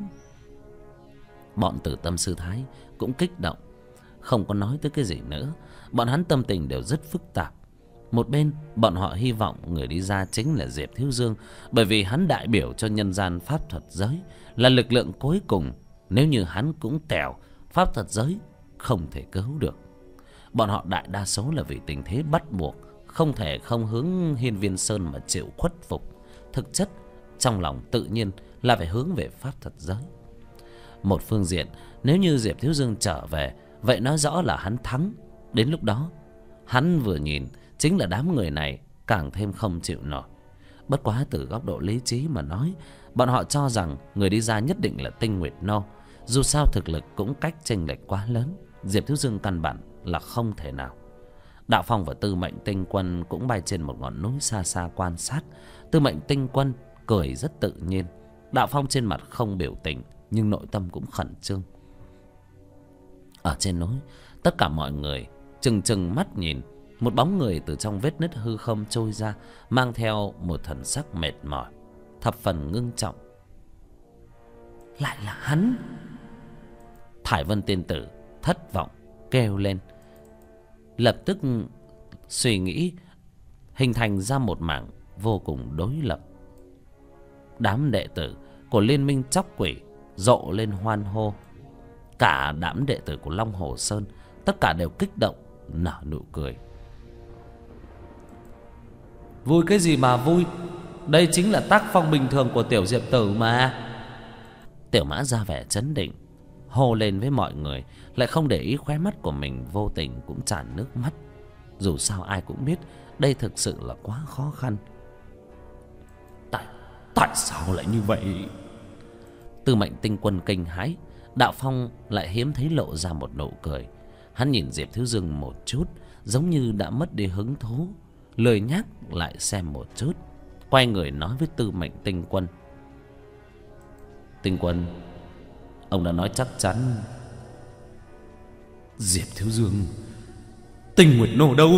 Bọn Từ Tâm sư thái cũng kích động, không có nói tới cái gì nữa. Bọn hắn tâm tình đều rất phức tạp. Một bên bọn họ hy vọng người đi ra chính là Diệp Thiếu Dương, bởi vì hắn đại biểu cho nhân gian pháp thuật giới, là lực lượng cuối cùng. Nếu như hắn cũng tèo, pháp thuật giới không thể cứu được. Bọn họ đại đa số là vì tình thế bắt buộc, không thể không hướng Hiên Viên Sơn mà chịu khuất phục. Thực chất trong lòng tự nhiên là phải hướng về pháp thuật giới. Một phương diện, nếu như Diệp Thiếu Dương trở về, vậy nói rõ là hắn thắng. Đến lúc đó hắn vừa nhìn chính là đám người này càng thêm không chịu nổi. Bất quá từ góc độ lý trí mà nói, bọn họ cho rằng người đi ra nhất định là Tinh Nguyệt Nô. Dù sao thực lực cũng cách chênh lệch quá lớn, Diệp Thiếu Dương căn bản là không thể nào. Đạo Phong và Tư Mệnh Tinh Quân cũng bay trên một ngọn núi xa xa quan sát. Tư Mệnh Tinh Quân cười rất tự nhiên, Đạo Phong trên mặt không biểu tình, nhưng nội tâm cũng khẩn trương. Ở trên núi, tất cả mọi người trừng trừng mắt nhìn một bóng người từ trong vết nứt hư không trôi ra, mang theo một thần sắc mệt mỏi, thập phần ngưng trọng. Lại là hắn! Thải Vân tiên tử thất vọng kêu lên, lập tức suy nghĩ hình thành ra một mảng vô cùng đối lập. Đám đệ tử của liên minh chóc quỷ rộ lên hoan hô. Cả đám đệ tử của Long Hồ Sơn tất cả đều kích động nở nụ cười. Vui cái gì mà vui, đây chính là tác phong bình thường của tiểu Diệp tử mà. Tiểu Mã ra vẻ chấn định, hô lên với mọi người, lại không để ý khóe mắt của mình vô tình cũng tràn nước mắt. Dù sao ai cũng biết đây thực sự là quá khó khăn. Tại tại sao lại như vậy? Tư Mệnh Tinh Quân kinh hãi. Đạo Phong lại hiếm thấy lộ ra một nụ cười. Hắn nhìn Diệp Thiếu Dương một chút, giống như đã mất đi hứng thú, lười nhác lại xem một chút, quay người nói với Tư Mệnh Tinh Quân. Tinh Quân, Ông đã nói chắc chắn. Diệp thiếu dương, Tinh Nguyệt Nô đâu?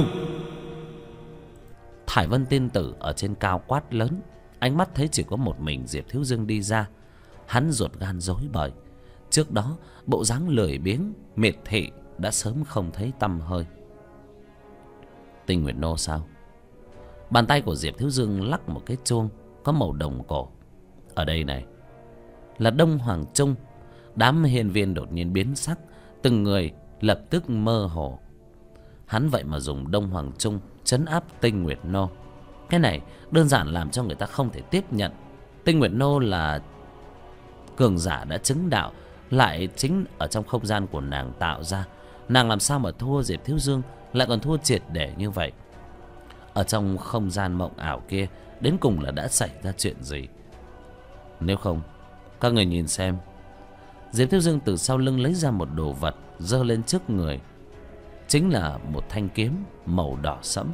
Thải Vân tiên tử ở trên cao quát lớn. Ánh mắt thấy chỉ có một mình Diệp thiếu dương đi ra. Hắn ruột gan rối bời. Trước đó bộ dáng lười biếng miệt thị đã sớm không thấy tăm hơi. Tinh Nguyệt Nô sao? Bàn tay của Diệp thiếu dương lắc một cái chuông có màu đồng cổ. Ở đây này là Đông Hoàng Trung. Đám hiền viên đột nhiên biến sắc, từng người lập tức mơ hồ. Hắn vậy mà dùng Đông Hoàng Trung trấn áp Tinh Nguyệt Nô. Cái này đơn giản làm cho người ta không thể tiếp nhận. Tinh Nguyệt Nô là cường giả đã chứng đạo, lại chính ở trong không gian của nàng tạo ra. Nàng làm sao mà thua Diệp thiếu dương, lại còn thua triệt để như vậy? Ở trong không gian mộng ảo kia đến cùng là đã xảy ra chuyện gì? Nếu không, các người nhìn xem. Diệp thiếu dương từ sau lưng lấy ra một đồ vật, giơ lên trước người. Chính là một thanh kiếm màu đỏ sẫm,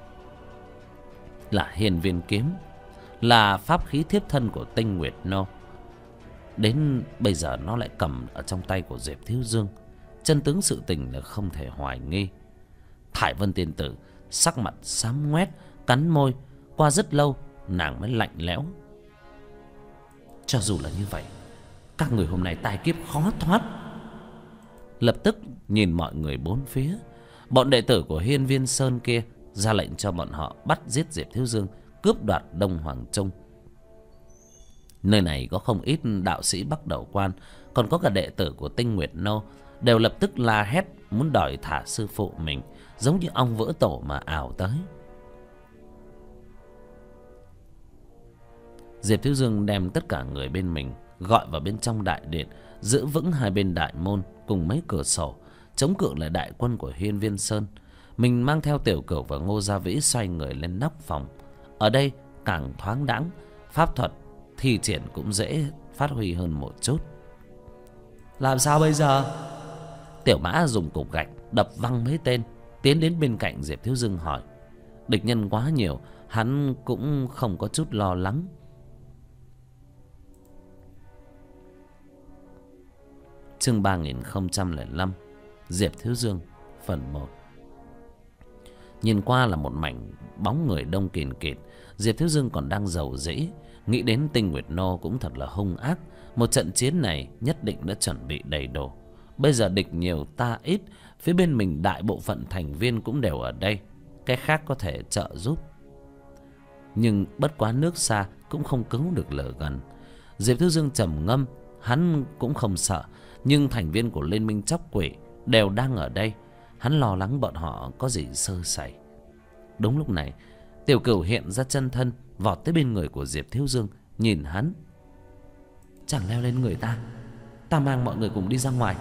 là hiền viên kiếm, là pháp khí thiếp thân của Tinh Nguyệt Nô. Đến bây giờ nó lại cầm ở trong tay của Diệp thiếu dương. Chân tướng sự tình là không thể hoài nghi. Thải Vân tiên tử sắc mặt xám ngoét, cắn môi. Qua rất lâu nàng mới lạnh lẽo. Cho dù là như vậy, các người hôm nay tai kiếp khó thoát. Lập tức nhìn mọi người bốn phía. Bọn đệ tử của Hiên Viên Sơn kia ra lệnh cho bọn họ bắt giết Diệp thiếu dương, cướp đoạt Đông Hoàng Trung. Nơi này có không ít đạo sĩ Bắc Đầu Quan, còn có cả đệ tử của Tinh Nguyệt Nô, đều lập tức la hét muốn đòi thả sư phụ mình, giống như ong vỡ tổ mà ào tới. Diệp thiếu dương đem tất cả người bên mình gọi vào bên trong đại điện, giữ vững hai bên đại môn cùng mấy cửa sổ, chống cự lại đại quân của Hiên Viên Sơn. Mình mang theo Tiểu Cửu và Ngô Gia Vĩ xoay người lên nóc phòng. Ở đây càng thoáng đãng, pháp thuật thi triển cũng dễ phát huy hơn một chút. Làm sao bây giờ? Tiểu Mã dùng cục gạch đập văng mấy tên, tiến đến bên cạnh Diệp thiếu dương hỏi. Địch nhân quá nhiều, hắn cũng không có chút lo lắng. Chương ba nghìn không trăm lẻ năm, Diệp thiếu dương phần một. Nhìn qua là một mảnh bóng người đông kìn kịt. Diệp thiếu dương còn đang giàu dĩ, nghĩ đến Tinh Nguyệt Nô cũng thật là hung ác. Một trận chiến này nhất định đã chuẩn bị đầy đủ. Bây giờ địch nhiều ta ít, phía bên mình đại bộ phận thành viên cũng đều ở đây, cái khác có thể trợ giúp. Nhưng bất quá nước xa cũng không cứu được lửa gần. Diệp thiếu dương trầm ngâm, hắn cũng không sợ. Nhưng thành viên của Liên minh Chóc Quỷ đều đang ở đây, hắn lo lắng bọn họ có gì sơ sẩy. Đúng lúc này Tiểu Cửu hiện ra chân thân, vọt tới bên người của Diệp thiếu dương, nhìn hắn. Chẳng leo lên người ta, ta mang mọi người cùng đi ra ngoài.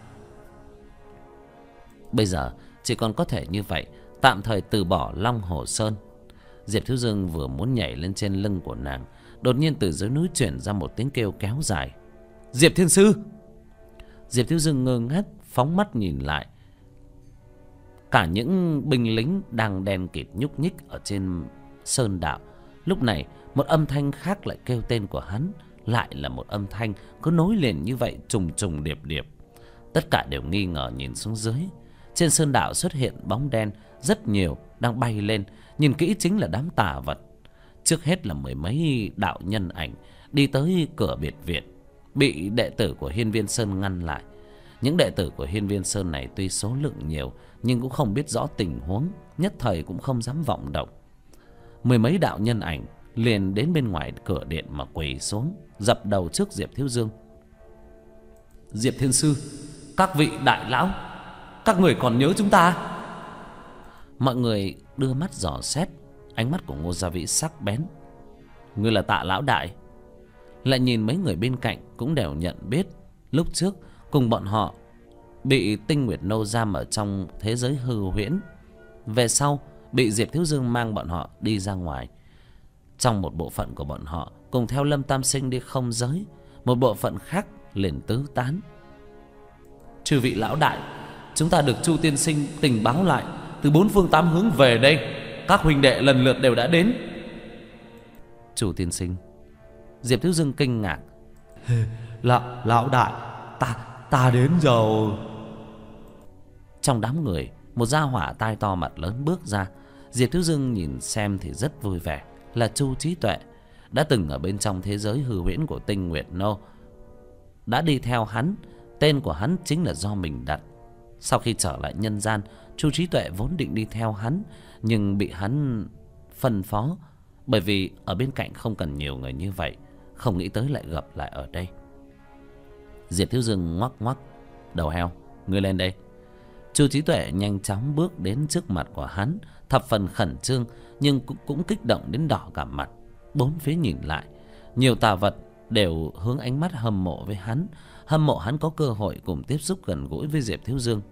Bây giờ chỉ còn có thể như vậy, tạm thời từ bỏ Long Hồ Sơn. Diệp thiếu dương vừa muốn nhảy lên trên lưng của nàng, đột nhiên từ dưới núi chuyển ra một tiếng kêu kéo dài. Diệp thiên sư! Diệp thiếu dương ngơ ngác phóng mắt nhìn lại. Cả những binh lính đang đen kịt nhúc nhích ở trên sơn đạo. Lúc này một âm thanh khác lại kêu tên của hắn, lại là một âm thanh cứ nối liền như vậy, trùng trùng điệp điệp. Tất cả đều nghi ngờ nhìn xuống dưới. Trên sơn đạo xuất hiện bóng đen rất nhiều đang bay lên, nhìn kỹ chính là đám tà vật. Trước hết là mười mấy đạo nhân ảnh đi tới cửa biệt viện, bị đệ tử của Hiên Viên Sơn ngăn lại. Những đệ tử của Hiên Viên Sơn này tuy số lượng nhiều, nhưng cũng không biết rõ tình huống, nhất thời cũng không dám vọng động. Mười mấy đạo nhân ảnh liền đến bên ngoài cửa điện mà quỳ xuống, dập đầu trước Diệp thiếu dương. Diệp thiên sư, các vị đại lão, các người còn nhớ chúng ta? Mọi người đưa mắt dò xét. Ánh mắt của Ngô Gia Vĩ sắc bén. Ngươi là Tạ lão đại? Lại nhìn mấy người bên cạnh cũng đều nhận biết, lúc trước cùng bọn họ bị Tinh Nguyệt Nô giam ở trong thế giới hư huyễn, về sau bị Diệp thiếu dương mang bọn họ đi ra ngoài. Trong một bộ phận của bọn họ cùng theo Lâm Tam Sinh đi không giới, một bộ phận khác liền tứ tán. Chư vị lão đại, chúng ta được Chu tiên sinh tình báo lại, từ bốn phương tám hướng về đây, các huynh đệ lần lượt đều đã đến. Chu tiên sinh? Diệp thiếu dương kinh ngạc. Lão, lão đại, ta ta đến rồi. Trong đám người, một gia hỏa tai to mặt lớn bước ra. Diệp Thiếu Dương nhìn xem thì rất vui vẻ, là Chu Trí Tuệ, đã từng ở bên trong thế giới hư huyễn của Tinh Nguyệt Nô, đã đi theo hắn. Tên của hắn chính là do mình đặt. Sau khi trở lại nhân gian, Chu Trí Tuệ vốn định đi theo hắn, nhưng bị hắn phân phó, bởi vì ở bên cạnh không cần nhiều người như vậy. Không nghĩ tới lại gặp lại ở đây. Diệp Thiếu Dương ngoắc ngoắc đầu heo, ngươi lên đây. Chu Trí Tuệ nhanh chóng bước đến trước mặt của hắn, thập phần khẩn trương, nhưng cũng, cũng kích động đến đỏ cả mặt. Bốn phía nhìn lại, nhiều tà vật đều hướng ánh mắt hâm mộ với hắn, hâm mộ hắn có cơ hội cùng tiếp xúc gần gũi với Diệp Thiếu Dương.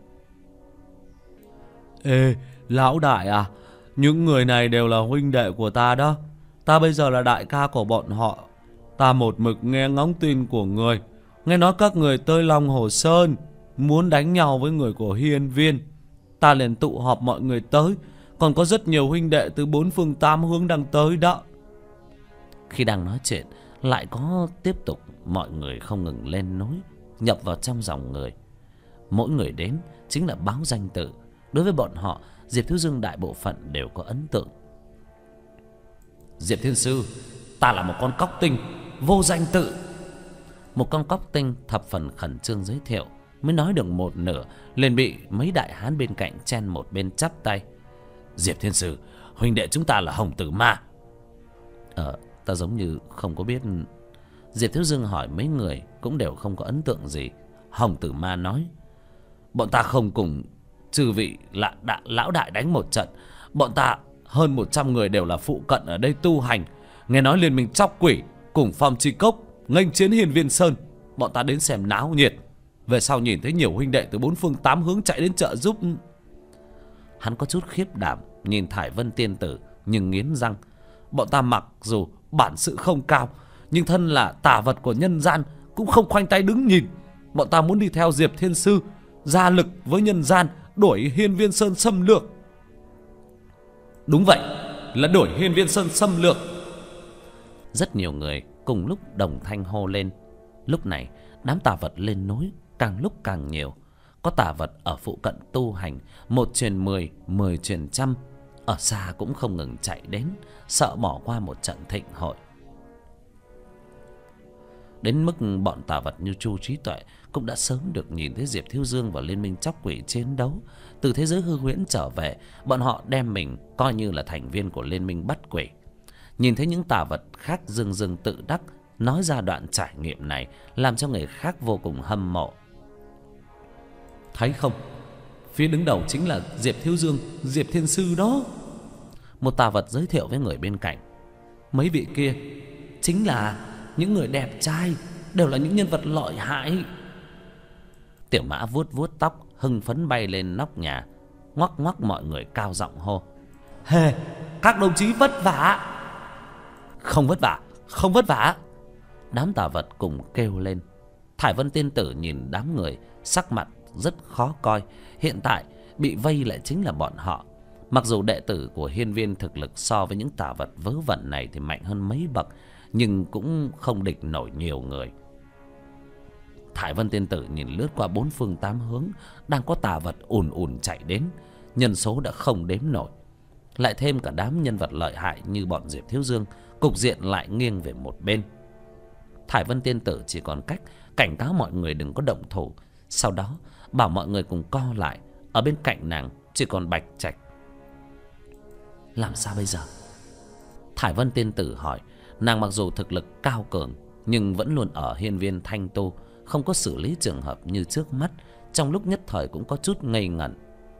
Ê, lão đại à, những người này đều là huynh đệ của ta đó. Ta bây giờ là đại ca của bọn họ. Ta một mực nghe ngóng tin của người, nghe nói các người tới Long Hồ Sơn muốn đánh nhau với người của Hiên Viên. Ta liền tụ họp mọi người tới, còn có rất nhiều huynh đệ từ bốn phương tám hướng đang tới đó. Khi đang nói chuyện, lại có tiếp tục mọi người không ngừng lên núi, nhập vào trong dòng người. Mỗi người đến chính là báo danh tự. Đối với bọn họ, Diệp Thiếu Dương đại bộ phận đều có ấn tượng. Diệp Thiên Sư, ta là một con cóc tinh, vô danh tự. Một con cóc tinh thập phần khẩn trương giới thiệu. Mới nói được một nửa, liền bị mấy đại hán bên cạnh chen một bên chắp tay. Diệp Thiên Sư, huynh đệ chúng ta là Hồng Tử Ma. Ờ, ta giống như không có biết. Diệp Thiếu Dương hỏi mấy người cũng đều không có ấn tượng gì. Hồng Tử Ma nói, bọn ta không cùng chư vị là đạ, lão đại đánh một trận. Bọn ta hơn một trăm người đều là phụ cận ở đây tu hành. Nghe nói liên minh Chóc Quỷ cùng Phong Chi Cốc nghênh chiến Hiên Viên Sơn. Bọn ta đến xem náo nhiệt. Về sau nhìn thấy nhiều huynh đệ từ bốn phương tám hướng chạy đến trợ giúp. Hắn có chút khiếp đảm nhìn Thải Vân tiên tử, nhưng nghiến răng. Bọn ta mặc dù bản sự không cao, nhưng thân là tà vật của nhân gian, cũng không khoanh tay đứng nhìn. Bọn ta muốn đi theo Diệp Thiên Sư, ra lực với nhân gian, đuổi Hiên Viên Sơn xâm lược. Đúng vậy, là đuổi Hiên Viên Sơn xâm lược. Rất nhiều người cùng lúc đồng thanh hô lên. Lúc này đám tà vật lên núi càng lúc càng nhiều. Có tà vật ở phụ cận tu hành, một truyền mười, mười truyền trăm. Ở xa cũng không ngừng chạy đến, sợ bỏ qua một trận thịnh hội. Đến mức bọn tà vật như Chu Trí Tuệ cũng đã sớm được nhìn thấy Diệp Thiếu Dương và Liên minh Chóc Quỷ chiến đấu. Từ thế giới hư huyễn trở về, bọn họ đem mình coi như là thành viên của Liên minh Bắt Quỷ. Nhìn thấy những tà vật khác dưng dưng tự đắc nói ra đoạn trải nghiệm này, làm cho người khác vô cùng hâm mộ. Thấy không, phía đứng đầu chính là Diệp Thiếu Dương, Diệp Thiên Sư đó. Một tà vật giới thiệu với người bên cạnh. Mấy vị kia chính là những người đẹp trai, đều là những nhân vật lợi hại. Tiểu Mã vuốt vuốt tóc, hưng phấn bay lên nóc nhà, ngoắc ngoắc mọi người cao giọng hô. Hề, các đồng chí vất vả. Không vất vả, không vất vả. Đám tà vật cùng kêu lên. Thải Vân tiên tử nhìn đám người, sắc mặt rất khó coi. Hiện tại bị vây lại chính là bọn họ. Mặc dù đệ tử của Hiên Viên thực lực so với những tà vật vớ vẩn này thì mạnh hơn mấy bậc, nhưng cũng không địch nổi nhiều người. Thải Vân tiên tử nhìn lướt qua bốn phương tám hướng, đang có tà vật ùn ùn chạy đến, nhân số đã không đếm nổi. Lại thêm cả đám nhân vật lợi hại như bọn Diệp Thiếu Dương, cục diện lại nghiêng về một bên. Thải Vân tiên tử chỉ còn cách cảnh cáo mọi người đừng có động thủ, sau đó bảo mọi người cùng co lại. Ở bên cạnh nàng chỉ còn Bạch Trạch. Làm sao bây giờ? Thải Vân tiên tử hỏi. Nàng mặc dù thực lực cao cường, nhưng vẫn luôn ở hiên viên thanh tu, không có xử lý trường hợp như trước mắt. Trong lúc nhất thời cũng có chút ngây ngẩn.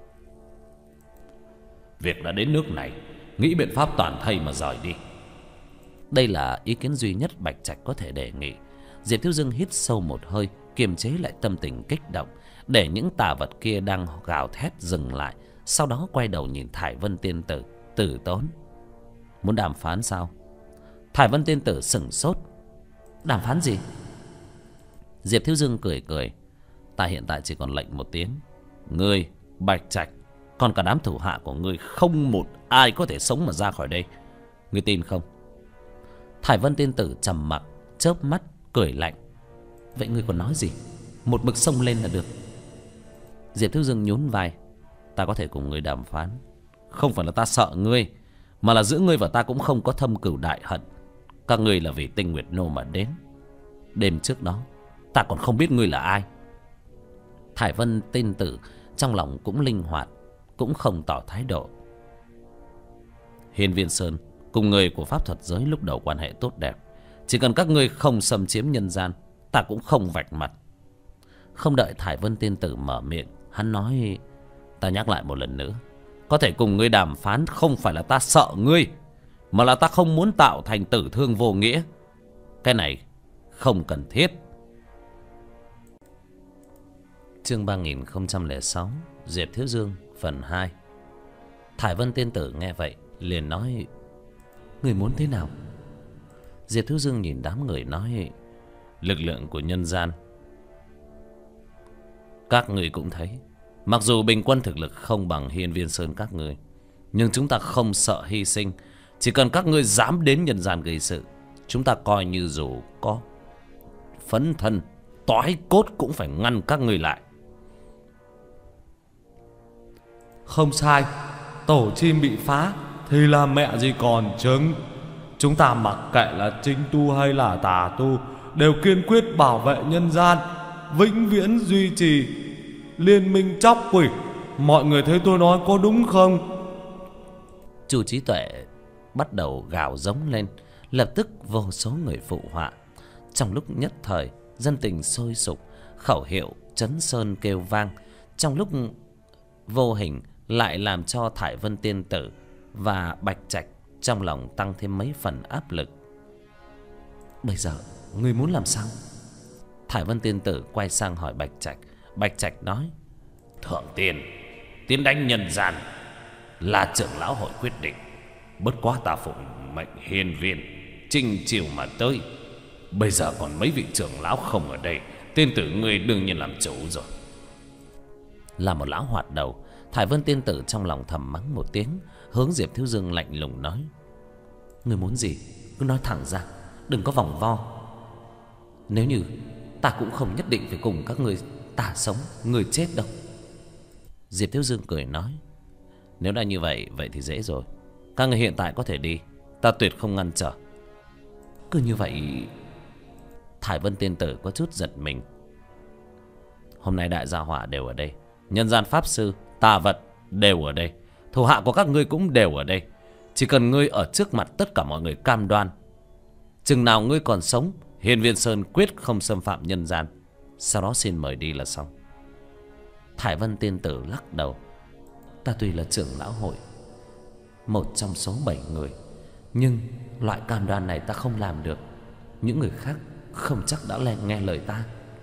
Việc đã đến nước này, nghĩ biện pháp toàn thây mà rời đi. Đây là ý kiến duy nhất Bạch Trạch có thể đề nghị. Diệp Thiếu Dương hít sâu một hơi, kiềm chế lại tâm tình kích động, để những tà vật kia đang gào thét dừng lại. Sau đó quay đầu nhìn Thải Vân tiên tử, tử tốn. Muốn đàm phán sao? Thải Vân tiên tử sửng sốt. Đàm phán gì? Diệp Thiếu Dương cười cười. Ta hiện tại chỉ còn lệnh một tiếng. Ngươi, Bạch Trạch, còn cả đám thủ hạ của ngươi, không một ai có thể sống mà ra khỏi đây. Ngươi tin không? Thải Vân tiên tử trầm mặc, chớp mắt, cười lạnh. Vậy ngươi còn nói gì? một mực xông lên là được. Diệp Thiếu Dương nhún vai. Ta có thể cùng ngươi đàm phán. Không phải là ta sợ ngươi, mà là giữa ngươi và ta cũng không có thâm cừu đại hận. Các ngươi là vì Tinh Nguyệt Nô mà đến. Đêm trước đó ta còn không biết ngươi là ai. Thải Vân Tiên Tử trong lòng cũng linh hoạt, cũng không tỏ thái độ. Hiên Viên Sơn cùng người của pháp thuật giới lúc đầu quan hệ tốt đẹp. Chỉ cần các ngươi không xâm chiếm nhân gian, ta cũng không vạch mặt. Không đợi Thải Vân Tiên Tử mở miệng, hắn nói: ta nhắc lại một lần nữa, có thể cùng ngươi đàm phán không phải là ta sợ ngươi, mà là ta không muốn tạo thành tử thương vô nghĩa. Cái này không cần thiết. Chương ba nghìn không trăm lẻ sáu, Diệp Thiếu Dương phần hai. Thải Vân Tiên Tử nghe vậy liền nói: người muốn thế nào? Diệp Thiếu Dương nhìn đám người nói: lực lượng của nhân gian các người cũng thấy, mặc dù bình quân thực lực không bằng Hiên Viên Sơn các người, nhưng chúng ta không sợ hy sinh. Chỉ cần các ngươi dám đến nhân gian gây sự, chúng ta coi như dù có phấn thân toái cốt cũng phải ngăn các ngươi lại. Không sai, tổ chim bị phá thì là mẹ gì còn trứng. Chúng ta mặc kệ là chính tu hay là tà tu, đều kiên quyết bảo vệ nhân gian, vĩnh viễn duy trì liên minh chóc quỷ. Mọi người thấy tôi nói có đúng không? Chu Trí Tuệ bắt đầu gào giống lên, lập tức vô số người phụ họa. Trong lúc nhất thời dân tình sôi sục, khẩu hiệu Trấn Sơn kêu vang. Trong lúc vô hình lại làm cho Thải Vân Tiên Tử và Bạch Trạch trong lòng tăng thêm mấy phần áp lực. Bây giờ ngươi muốn làm sao? Thải Vân Tiên Tử quay sang hỏi Bạch Trạch. Bạch Trạch nói: Thượng tiên, tiến đánh nhân gian là trưởng lão hội quyết định. Bất quá ta phụng mệnh hiền viên chinh chiều mà tới. Bây giờ còn mấy vị trưởng lão không ở đây, tiên tử ngươi đương nhiên làm chủ rồi. Là một lão hoạt đầu, Thải Vân Tiên Tử trong lòng thầm mắng một tiếng, hướng Diệp Thiếu Dương lạnh lùng nói: ngươi muốn gì cứ nói thẳng ra, đừng có vòng vo. Nếu như ta cũng không nhất định phải cùng các ngươi ta sống người chết đâu. Diệp Thiếu Dương cười nói: nếu đã như vậy, vậy thì dễ rồi. Các người hiện tại có thể đi, ta tuyệt không ngăn trở. Cứ như vậy. Thải Vân Tiên Tử có chút giật mình. Hôm nay đại gia hỏa đều ở đây, nhân gian pháp sư, tà vật đều ở đây, thủ hạ của các ngươi cũng đều ở đây. Chỉ cần ngươi ở trước mặt tất cả mọi người cam đoan, chừng nào ngươi còn sống, Hiên Viên Sơn quyết không xâm phạm nhân gian. Sau đó xin mời đi là xong. Thải Vân Tiên Tử lắc đầu: ta tuy là trưởng lão hội, một trong số bảy người, nhưng loại cam đoan này ta không làm được. Những người khác không chắc đã nghe lời ta.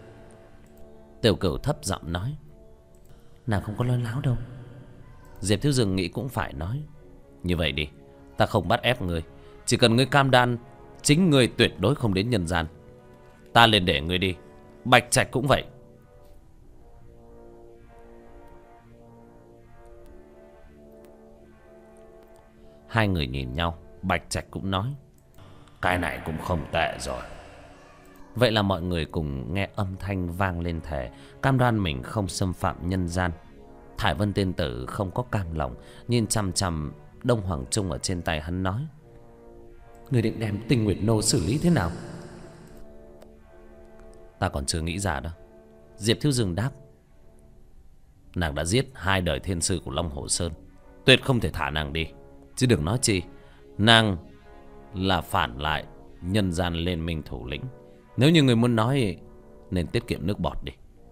Tiểu Cửu thấp giọng nói: nàng không có nói láo đâu. Diệp Thiếu Dương nghĩ cũng phải nói: như vậy đi, ta không bắt ép ngươi, chỉ cần ngươi cam đoan chính ngươi tuyệt đối không đến nhân gian, ta liền để ngươi đi. Bạch Trạch cũng vậy. Hai người nhìn nhau, Bạch Trạch cũng nói: cái này cũng không tệ rồi. Vậy là mọi người cùng nghe âm thanh vang lên thề cam đoan mình không xâm phạm nhân gian. Thải Vân Tiên Tử không có cam lòng, nhìn chằm chằm Đông Hoàng Trung ở trên tay hắn nói: người định đem Tinh Nguyệt Nô xử lý thế nào? Ta còn chưa nghĩ ra đâu. Diệp Thiếu Dương đáp: nàng đã giết hai đời thiên sư của Long Hồ Sơn, tuyệt không thể thả nàng đi. Chứ đừng nói chi nàng là phản lại nhân gian liên minh thủ lĩnh. Nếu như người muốn nói, nên tiết kiệm nước bọt đi.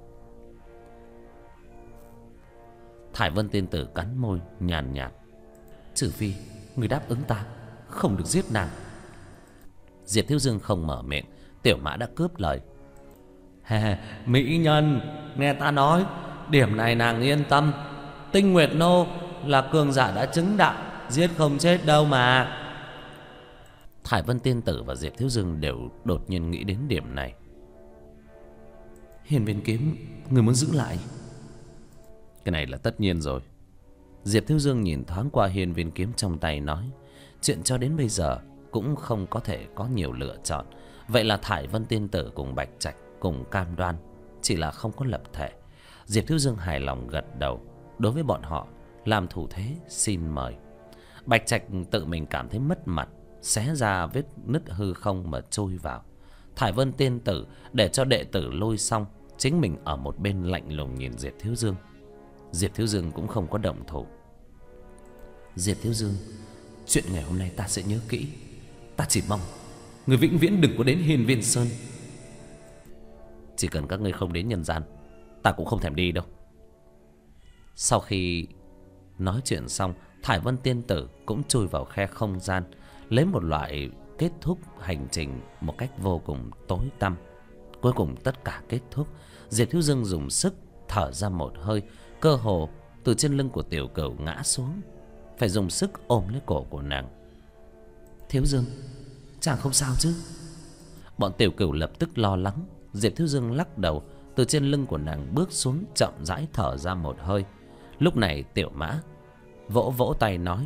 Thải Vân Tiên Tử cắn môi nhàn nhạt: trừ phi người đáp ứng ta, không được giết nàng. Diệp Thiếu Dương không mở miệng, Tiểu Mã đã cướp lời: Hè, mỹ nhân, nghe ta nói, điểm này nàng yên tâm. Tinh Nguyệt Nô là cường giả đã chứng đạo, giết không chết đâu mà. Thải Vân Tiên Tử và Diệp Thiếu Dương đều đột nhiên nghĩ đến điểm này. Hiên Viên kiếm, người muốn giữ lại? Cái này là tất nhiên rồi. Diệp Thiếu Dương nhìn thoáng qua hiên viên kiếm trong tay nói: chuyện cho đến bây giờ cũng không có thể có nhiều lựa chọn. Vậy là Thải Vân Tiên Tử cùng Bạch Trạch cùng cam đoan chỉ là không có lập thể. Diệp Thiếu Dương hài lòng gật đầu, đối với bọn họ làm thủ thế xin mời. Bạch Trạch tự mình cảm thấy mất mặt, xé ra vết nứt hư không mà trôi vào. Thải Vân tiên tử để cho đệ tử lôi xong, chính mình ở một bên lạnh lùng nhìn Diệp Thiếu Dương. Diệp Thiếu Dương cũng không có động thủ. Diệp Thiếu Dương, chuyện ngày hôm nay ta sẽ nhớ kỹ. Ta chỉ mong người vĩnh viễn đừng có đến Hiên Viên Sơn. Chỉ cần các ngươi không đến nhân gian, ta cũng không thèm đi đâu. Sau khi nói chuyện xong, Thải Vân tiên tử cũng chui vào khe không gian, lấy một loại kết thúc hành trình một cách vô cùng tối tăm. Cuối cùng tất cả kết thúc. Diệp Thiếu Dương dùng sức thở ra một hơi, cơ hồ từ trên lưng của Tiểu Cửu ngã xuống, phải dùng sức ôm lấy cổ của nàng. Thiếu Dương, chàng không sao chứ? Bọn Tiểu Cửu lập tức lo lắng. Diệp Thiếu Dương lắc đầu, từ trên lưng của nàng bước xuống, chậm rãi thở ra một hơi. Lúc này Tiểu Mã vỗ vỗ tay nói: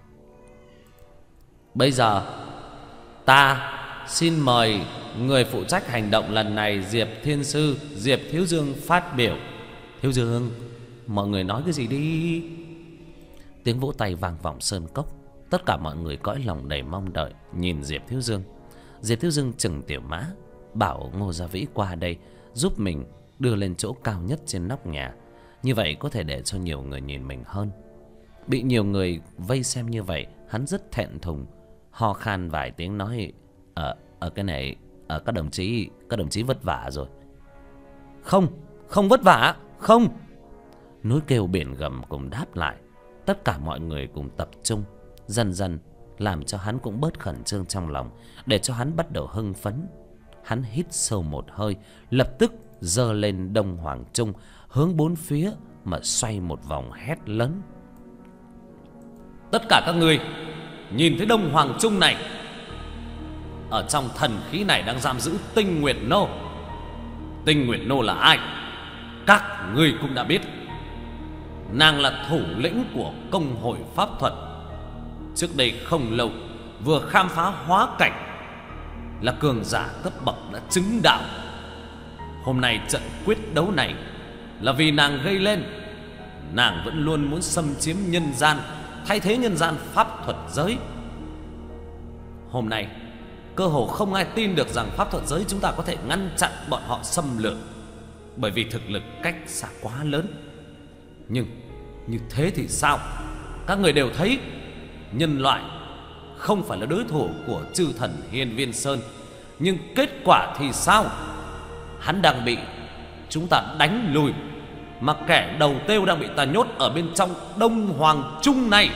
bây giờ ta xin mời người phụ trách hành động lần này, Diệp Thiên Sư, Diệp Thiếu Dương phát biểu. Thiếu Dương, mọi người nói cái gì đi? Tiếng vỗ tay vang vọng sơn cốc. Tất cả mọi người cõi lòng đầy mong đợi nhìn Diệp Thiếu Dương. Diệp Thiếu Dương chừng Tiểu Mã, bảo Ngô Gia Vĩ qua đây giúp mình đưa lên chỗ cao nhất trên nóc nhà. Như vậy có thể để cho nhiều người nhìn mình hơn. Bị nhiều người vây xem như vậy, hắn rất thẹn thùng, ho khan vài tiếng nói: Ở, ở cái này, ở các đồng chí, các đồng chí vất vả rồi. Không, không vất vả, không. Núi kêu biển gầm cùng đáp lại. Tất cả mọi người cùng tập trung, dần dần làm cho hắn cũng bớt khẩn trương trong lòng, để cho hắn bắt đầu hưng phấn. Hắn hít sâu một hơi, lập tức giơ lên Đông Hoàng Trung, hướng bốn phía mà xoay một vòng, hét lớn: tất cả các người nhìn thấy Đông Hoàng Trung này, ở trong thần khí này đang giam giữ Tinh Nguyệt Nô. Tinh Nguyệt Nô là ai? Các người cũng đã biết. Nàng là thủ lĩnh của công hội pháp thuật. Trước đây không lâu vừa khám phá hóa cảnh, là cường giả cấp bậc đã chứng đạo. Hôm nay trận quyết đấu này là vì nàng gây lên. Nàng vẫn luôn muốn xâm chiếm nhân gian, thay thế nhân gian pháp thuật giới. Hôm nay cơ hồ không ai tin được rằng pháp thuật giới chúng ta có thể ngăn chặn bọn họ xâm lược, bởi vì thực lực cách xa quá lớn. Nhưng như thế thì sao? Các người đều thấy nhân loại không phải là đối thủ của chư thần Hiên Viên Sơn. Nhưng kết quả thì sao? Hắn đang bị chúng ta đánh lùi, mà kẻ đầu têu đang bị ta nhốt ở bên trong Đông Hoàng Trung này.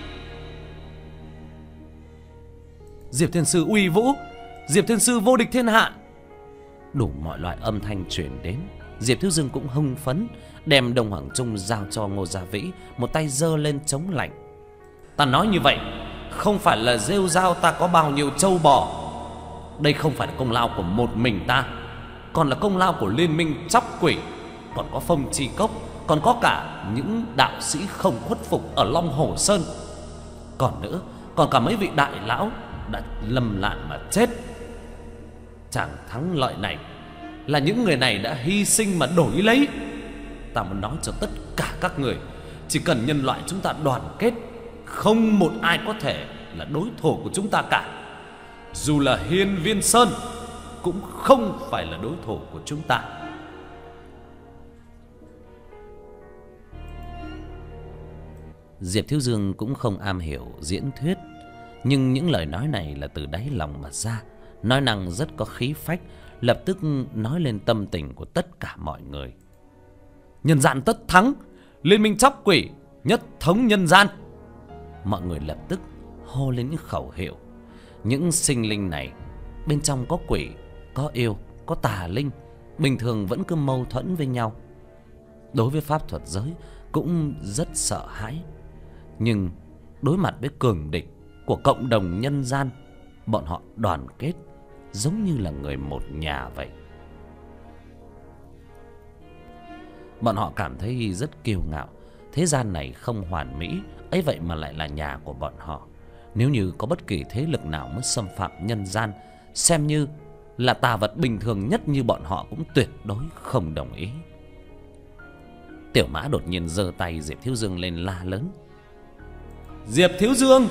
Diệp Thiên Sư uy vũ, Diệp Thiên Sư vô địch thiên hạ. Đủ mọi loại âm thanh truyền đến. Diệp Thiếu Dương cũng hưng phấn, đem Đông Hoàng Trung giao cho Ngô Gia Vĩ, một tay giơ lên chống lạnh. Ta nói như vậy không phải là rêu rao ta có bao nhiêu trâu bò. Đây không phải là công lao của một mình ta, còn là công lao của liên minh Chóc Quỷ, còn có Phong Chi Cốc, còn có cả những đạo sĩ không khuất phục ở Long Hồ Sơn. Còn nữa, còn cả mấy vị đại lão đã lầm lạn mà chết. Chàng thắng lợi này là những người này đã hy sinh mà đổi lấy. Ta muốn nói cho tất cả các người, chỉ cần nhân loại chúng ta đoàn kết, không một ai có thể là đối thủ của chúng ta cả. Dù là Hiên Viên Sơn cũng không phải là đối thủ của chúng ta. Diệp Thiếu Dương cũng không am hiểu diễn thuyết, nhưng những lời nói này là từ đáy lòng mà ra, nói năng rất có khí phách, lập tức nói lên tâm tình của tất cả mọi người. Nhân gian tất thắng, liên minh Chóc Quỷ nhất thống nhân gian. Mọi người lập tức hô lên những khẩu hiệu. Những sinh linh này bên trong có quỷ, có yêu, có tà linh, bình thường vẫn cứ mâu thuẫn với nhau. Đối với pháp thuật giới cũng rất sợ hãi, nhưng đối mặt với cường địch của cộng đồng nhân gian, bọn họ đoàn kết giống như là người một nhà vậy. Bọn họ cảm thấy rất kiêu ngạo. Thế gian này không hoàn mỹ, ấy vậy mà lại là nhà của bọn họ. Nếu như có bất kỳ thế lực nào muốn xâm phạm nhân gian, xem như là tà vật bình thường nhất như bọn họ cũng tuyệt đối không đồng ý. Tiểu Mã đột nhiên giơ tay Diệp Thiếu Dương lên la lớn: Diệp Thiếu Dương!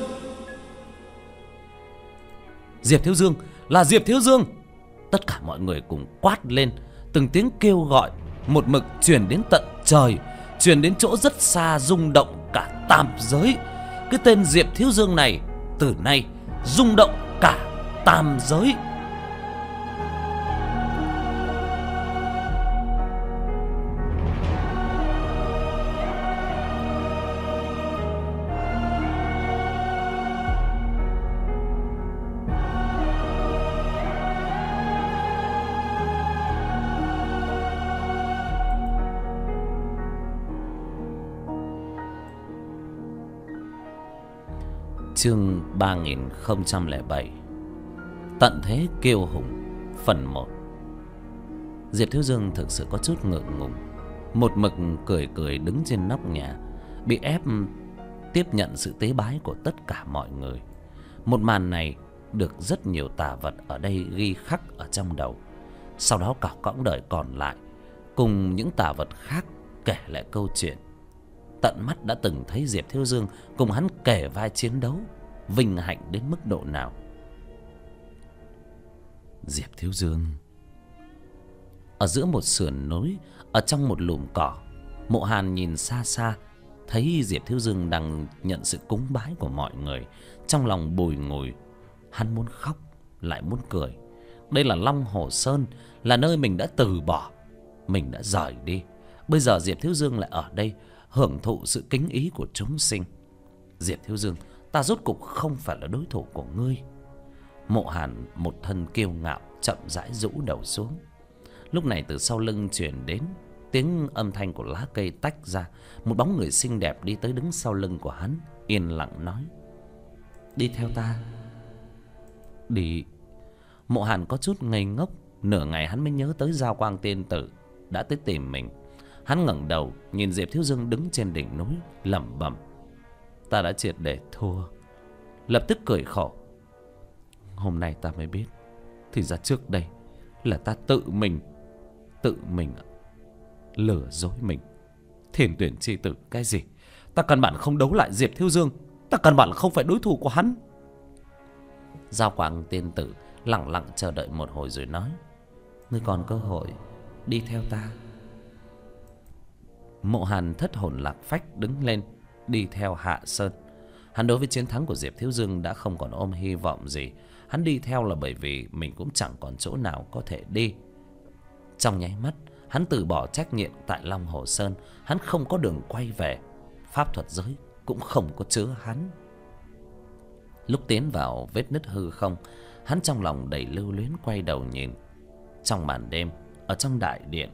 Diệp Thiếu Dương! Là Diệp Thiếu Dương! Tất cả mọi người cùng quát lên. Từng tiếng kêu gọi một mực truyền đến tận trời, truyền đến chỗ rất xa, rung động cả tam giới. Cái tên Diệp Thiếu Dương này từ nay rung động cả tam giới. Chương ba nghìn không trăm lẻ bảy. Tận thế kiêu hùng phần một. Diệp Thiếu Dương thực sự có chút ngượng ngùng, một mực cười cười đứng trên nóc nhà, bị ép tiếp nhận sự tế bái của tất cả mọi người. Một màn này được rất nhiều tà vật ở đây ghi khắc ở trong đầu. Sau đó cả quãng đời còn lại cùng những tà vật khác kể lại câu chuyện tận mắt đã từng thấy Diệp Thiếu Dương cùng hắn kể vai chiến đấu, vinh hạnh đến mức độ nào. Diệp Thiếu Dương ở giữa một sườn núi, ở trong một lùm cỏ, Mộ Hàn nhìn xa xa thấy Diệp Thiếu Dương đang nhận sự cúng bái của mọi người, trong lòng bùi ngùi. Hắn muốn khóc lại muốn cười. Đây là Long Hồ Sơn, là nơi mình đã từ bỏ, mình đã rời đi. Bây giờ Diệp Thiếu Dương lại ở đây hưởng thụ sự kính ý của chúng sinh. Diệp Thiếu Dương, ta rốt cục không phải là đối thủ của ngươi. Mộ Hàn một thân kiêu ngạo chậm rãi rũ đầu xuống. Lúc này từ sau lưng truyền đến tiếng âm thanh của lá cây tách ra. Một bóng người xinh đẹp đi tới đứng sau lưng của hắn, yên lặng nói: Đi theo ta. Đi. Mộ Hàn có chút ngây ngốc. Nửa ngày hắn mới nhớ tới Giao Quang Tiên Tử đã tới tìm mình. Hắn ngẩng đầu nhìn Diệp Thiếu Dương đứng trên đỉnh núi, lẩm bẩm: Ta đã triệt để thua. Lập tức cười khổ: Hôm nay ta mới biết, thì ra trước đây là ta tự mình Tự mình lừa dối mình. Thiên Tuyển chi tử cái gì? Ta căn bản không đấu lại Diệp Thiếu Dương, ta căn bản không phải đối thủ của hắn. Giao Quang Tiên Tử lặng lặng chờ đợi một hồi rồi nói: Ngươi còn cơ hội, đi theo ta. Mộ Hàn thất hồn lạc phách đứng lên, đi theo Hạ Sơn. Hắn đối với chiến thắng của Diệp Thiếu Dương đã không còn ôm hy vọng gì. Hắn đi theo là bởi vì mình cũng chẳng còn chỗ nào có thể đi. Trong nháy mắt, hắn từ bỏ trách nhiệm tại Long Hồ Sơn. Hắn không có đường quay về. Pháp thuật giới cũng không có chứa hắn. Lúc tiến vào vết nứt hư không, hắn trong lòng đầy lưu luyến quay đầu nhìn. Trong màn đêm, ở trong đại điện.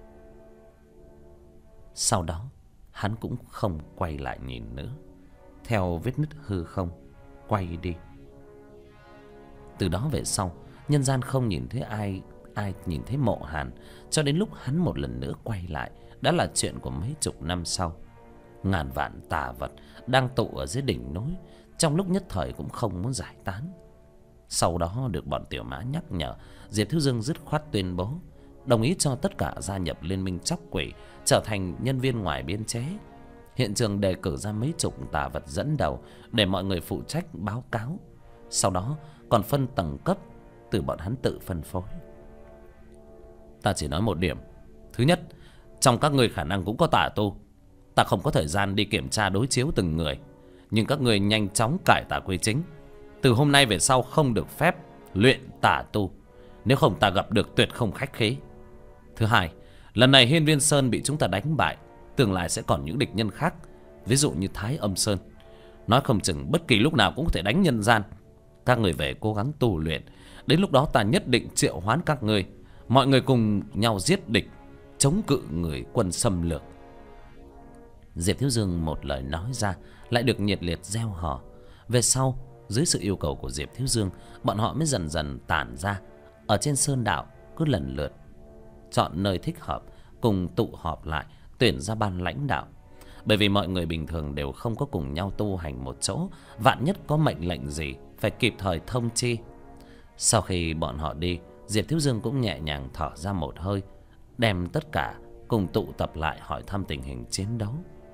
Sau đó, hắn cũng không quay lại nhìn nữa, theo vết nứt hư không quay đi. Từ đó về sau, nhân gian không nhìn thấy ai ai nhìn thấy Mộ Hàn, cho đến lúc hắn một lần nữa quay lại đã là chuyện của mấy chục năm sau. Ngàn vạn tà vật đang tụ ở dưới đỉnh núi, trong lúc nhất thời cũng không muốn giải tán. Sau đó được bọn Tiểu Mã nhắc nhở, Diệp Thiếu Dương dứt khoát tuyên bố đồng ý cho tất cả gia nhập liên minh Chóc Quỷ, trở thành nhân viên ngoài biên chế. Hiện trường đề cử ra mấy chục tà vật dẫn đầu để mọi người phụ trách báo cáo. Sau đó còn phân tầng cấp từ bọn hắn tự phân phối. Ta chỉ nói một điểm. Thứ nhất, trong các người khả năng cũng có tà tu. Ta không có thời gian đi kiểm tra đối chiếu từng người, nhưng các người nhanh chóng cải tà quy chính. Từ hôm nay về sau không được phép luyện tà tu, nếu không ta gặp được tuyệt không khách khí. Thứ hai, lần này Hiên Viên Sơn bị chúng ta đánh bại, tương lai sẽ còn những địch nhân khác, ví dụ như Thái Âm Sơn. Nói không chừng bất kỳ lúc nào cũng có thể đánh nhân gian. Các người về cố gắng tu luyện, đến lúc đó ta nhất định triệu hoán các người, mọi người cùng nhau giết địch, chống cự người quân xâm lược. Diệp Thiếu Dương một lời nói ra lại được nhiệt liệt reo hò. Về sau, dưới sự yêu cầu của Diệp Thiếu Dương, bọn họ mới dần dần tản ra. Ở trên sơn đạo cứ lần lượt chọn nơi thích hợp, cùng tụ họp lại, tuyển ra ban lãnh đạo. Bởi vì mọi người bình thường đều không có cùng nhau tu hành một chỗ, vạn nhất có mệnh lệnh gì phải kịp thời thông chi. Sau khi bọn họ đi, Diệp Thiếu Dương cũng nhẹ nhàng thở ra một hơi, đem tất cả cùng tụ tập lại hỏi thăm tình hình chiến đấu.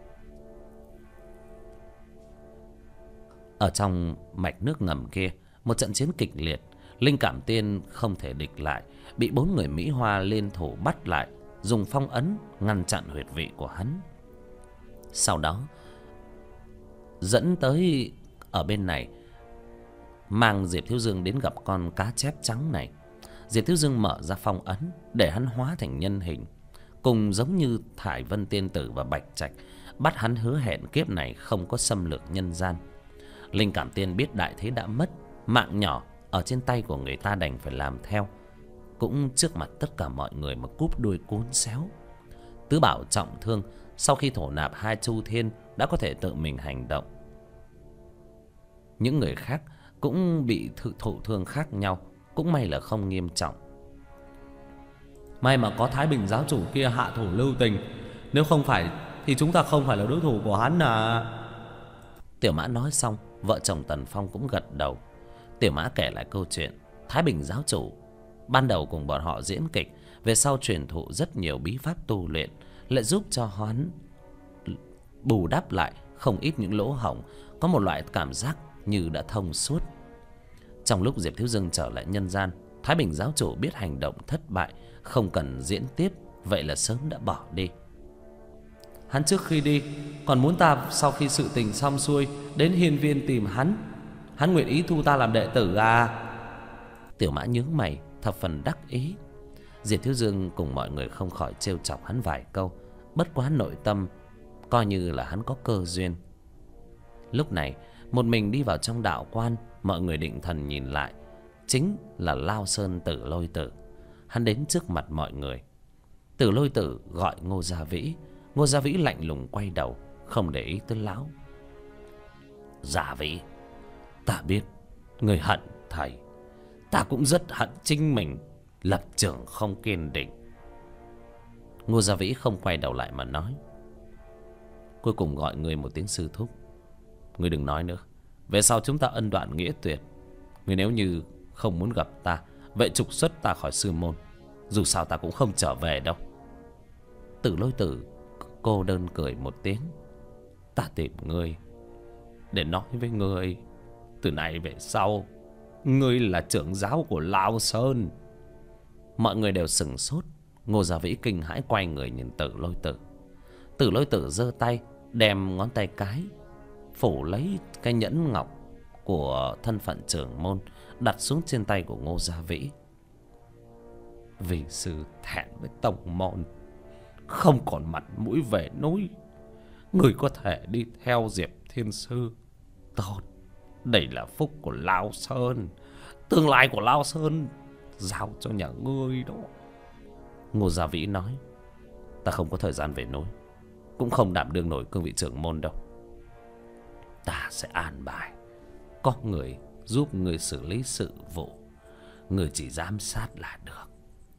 Ở trong mạch nước ngầm kia, một trận chiến kịch liệt. Linh Cảm Tiên không thể địch lại, bị bốn người Mỹ Hoa liên thủ bắt lại, dùng phong ấn ngăn chặn huyệt vị của hắn. Sau đó dẫn tới ở bên này, mang Diệp Thiếu Dương đến gặp con cá chép trắng này. Diệp Thiếu Dương mở ra phong ấn để hắn hóa thành nhân hình, cùng giống như Thải Vân Tiên Tử và Bạch Trạch, bắt hắn hứa hẹn kiếp này không có xâm lược nhân gian. Linh Cảm Tiên biết đại thế đã mất, mạng nhỏ ở trên tay của người ta đành phải làm theo, cũng trước mặt tất cả mọi người mà cúp đuôi cuốn xéo. Tứ Bảo trọng thương, sau khi thổ nạp hai chu thiên đã có thể tự mình hành động. Những người khác cũng bị thụ thụ thương khác nhau, cũng may là không nghiêm trọng. May mà có Thái Bình giáo chủ kia hạ thủ lưu tình, nếu không phải thì chúng ta không phải là đối thủ của hắn à. Tiểu Mã nói xong, vợ chồng Tần Phong cũng gật đầu. Tiểu Mã kể lại câu chuyện Thái Bình giáo chủ ban đầu cùng bọn họ diễn kịch, về sau truyền thụ rất nhiều bí pháp tu luyện, lại giúp cho hắn bù đắp lại không ít những lỗ hổng, có một loại cảm giác như đã thông suốt. Trong lúc Diệp Thiếu Dương trở lại nhân gian, Thái Bình giáo chủ biết hành động thất bại, không cần diễn tiếp, vậy là sớm đã bỏ đi. Hắn trước khi đi còn muốn ta sau khi sự tình xong xuôi đến hiên viên tìm hắn. Hắn nguyện ý thu ta làm đệ tử à? Tiểu Mã nhướng mày, thập phần đắc ý. Diệp Thiếu Dương cùng mọi người không khỏi trêu chọc hắn vài câu, bất quá nội tâm coi như là hắn có cơ duyên. Lúc này một mình đi vào trong đạo quan, mọi người định thần nhìn lại, chính là Lao Sơn Tử Lôi Tử. Hắn đến trước mặt mọi người. Tử Lôi Tử gọi Ngô Gia Vĩ. Ngô Gia Vĩ lạnh lùng quay đầu, không để ý tới lão. Gia Vĩ, ta biết người hận thầy, ta cũng rất hận chính mình lập trường không kiên định. Ngô Gia Vĩ không quay đầu lại mà nói, cuối cùng gọi người một tiếng sư thúc. Người đừng nói nữa, về sau chúng ta ân đoạn nghĩa tuyệt. Người nếu như không muốn gặp ta, vậy trục xuất ta khỏi sư môn, dù sao ta cũng không trở về đâu. Tử Lôi Tử cô đơn cười một tiếng. Ta tìm ngươi để nói với ngươi, từ nay về sau ngươi là trưởng giáo của Lao Sơn. Mọi người đều sửng sốt. Ngô Gia Vĩ kinh hãi quay người nhìn Tử Lôi Tử. Tử Lôi Tử giơ tay, đem ngón tay cái phủ lấy cái nhẫn ngọc của thân phận trưởng môn, đặt xuống trên tay của Ngô Gia Vĩ. Vì sư thẹn với tông môn, không còn mặt mũi về núi, người có thể đi theo Diệp Thiên Sư. Tốt, đây là phúc của Lao Sơn, tương lai của Lao Sơn giao cho nhà ngươi đó. Ngô Gia Vĩ nói, ta không có thời gian về núi, cũng không đảm đương nổi cương vị trưởng môn đâu. Ta sẽ an bài có người giúp người xử lý sự vụ, người chỉ giám sát là được.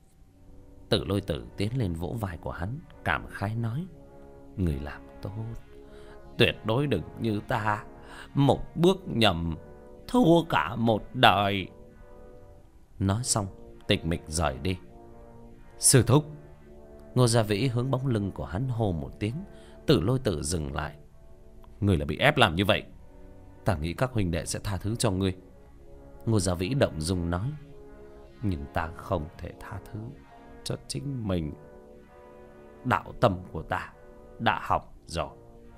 Tử Lôi Tử tiến lên vỗ vai của hắn, cảm khái nói, người làm tốt, tuyệt đối đừng như ta, một bước nhầm thua cả một đời. Nói xong tịch mịch rời đi. Sư thúc. Ngô Gia Vĩ hướng bóng lưng của hắn hô một tiếng. Tử Lôi Tử dừng lại. Người là bị ép làm như vậy, ta nghĩ các huynh đệ sẽ tha thứ cho ngươi. Ngô Gia Vĩ động dung nói, nhưng ta không thể tha thứ cho chính mình. Đạo tâm của ta đã hỏng rồi.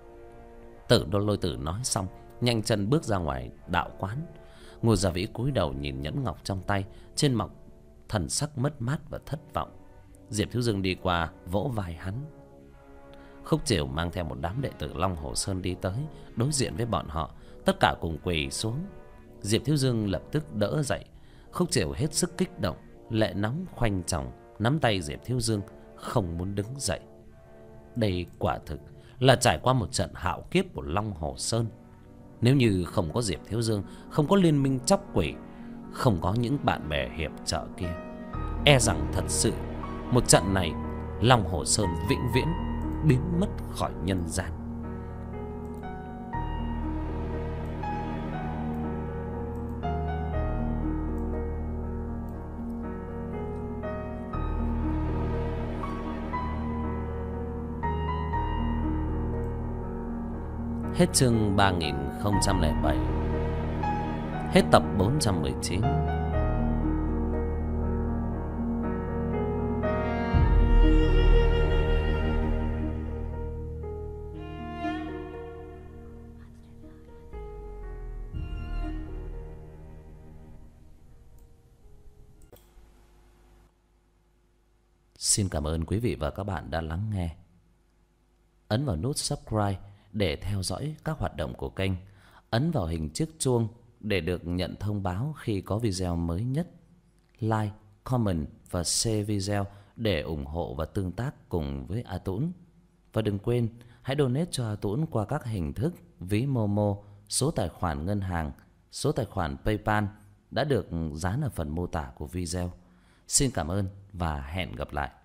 Tử Lôi Tử nói xong, nhanh chân bước ra ngoài đạo quán. Ngô Gia Vĩ cúi đầu nhìn nhẫn ngọc trong tay, trên mặt thần sắc mất mát và thất vọng. Diệp Thiếu Dương đi qua vỗ vai hắn. Khúc Triều mang theo một đám đệ tử Long Hồ Sơn đi tới, đối diện với bọn họ, tất cả cùng quỳ xuống. Diệp Thiếu Dương lập tức đỡ dậy. Khúc Triều hết sức kích động, lệ nóng khoanh chồng nắm tay Diệp Thiếu Dương, không muốn đứng dậy. Đây quả thực là trải qua một trận hạo kiếp của Long Hồ Sơn. Nếu như không có Diệp Thiếu Dương, không có liên minh chóc quỷ, không có những bạn bè hiệp trợ kia, e rằng thật sự một trận này Long Hồ Sơn vĩnh viễn biến mất khỏi nhân gian. Hết chương ba nghìn không trăm lẻ bảy. Hết tập bốn trăm mười chín. Xin cảm ơn quý vị và các bạn đã lắng nghe. Ấn vào nút subscribe để theo dõi các hoạt động của kênh. Ấn vào hình chiếc chuông để được nhận thông báo khi có video mới nhất. Like, comment và share video để ủng hộ và tương tác cùng với A Tũng. Và đừng quên hãy donate cho A Tũng qua các hình thức ví Momo, số tài khoản ngân hàng, số tài khoản PayPal đã được dán ở phần mô tả của video. Xin cảm ơn và hẹn gặp lại.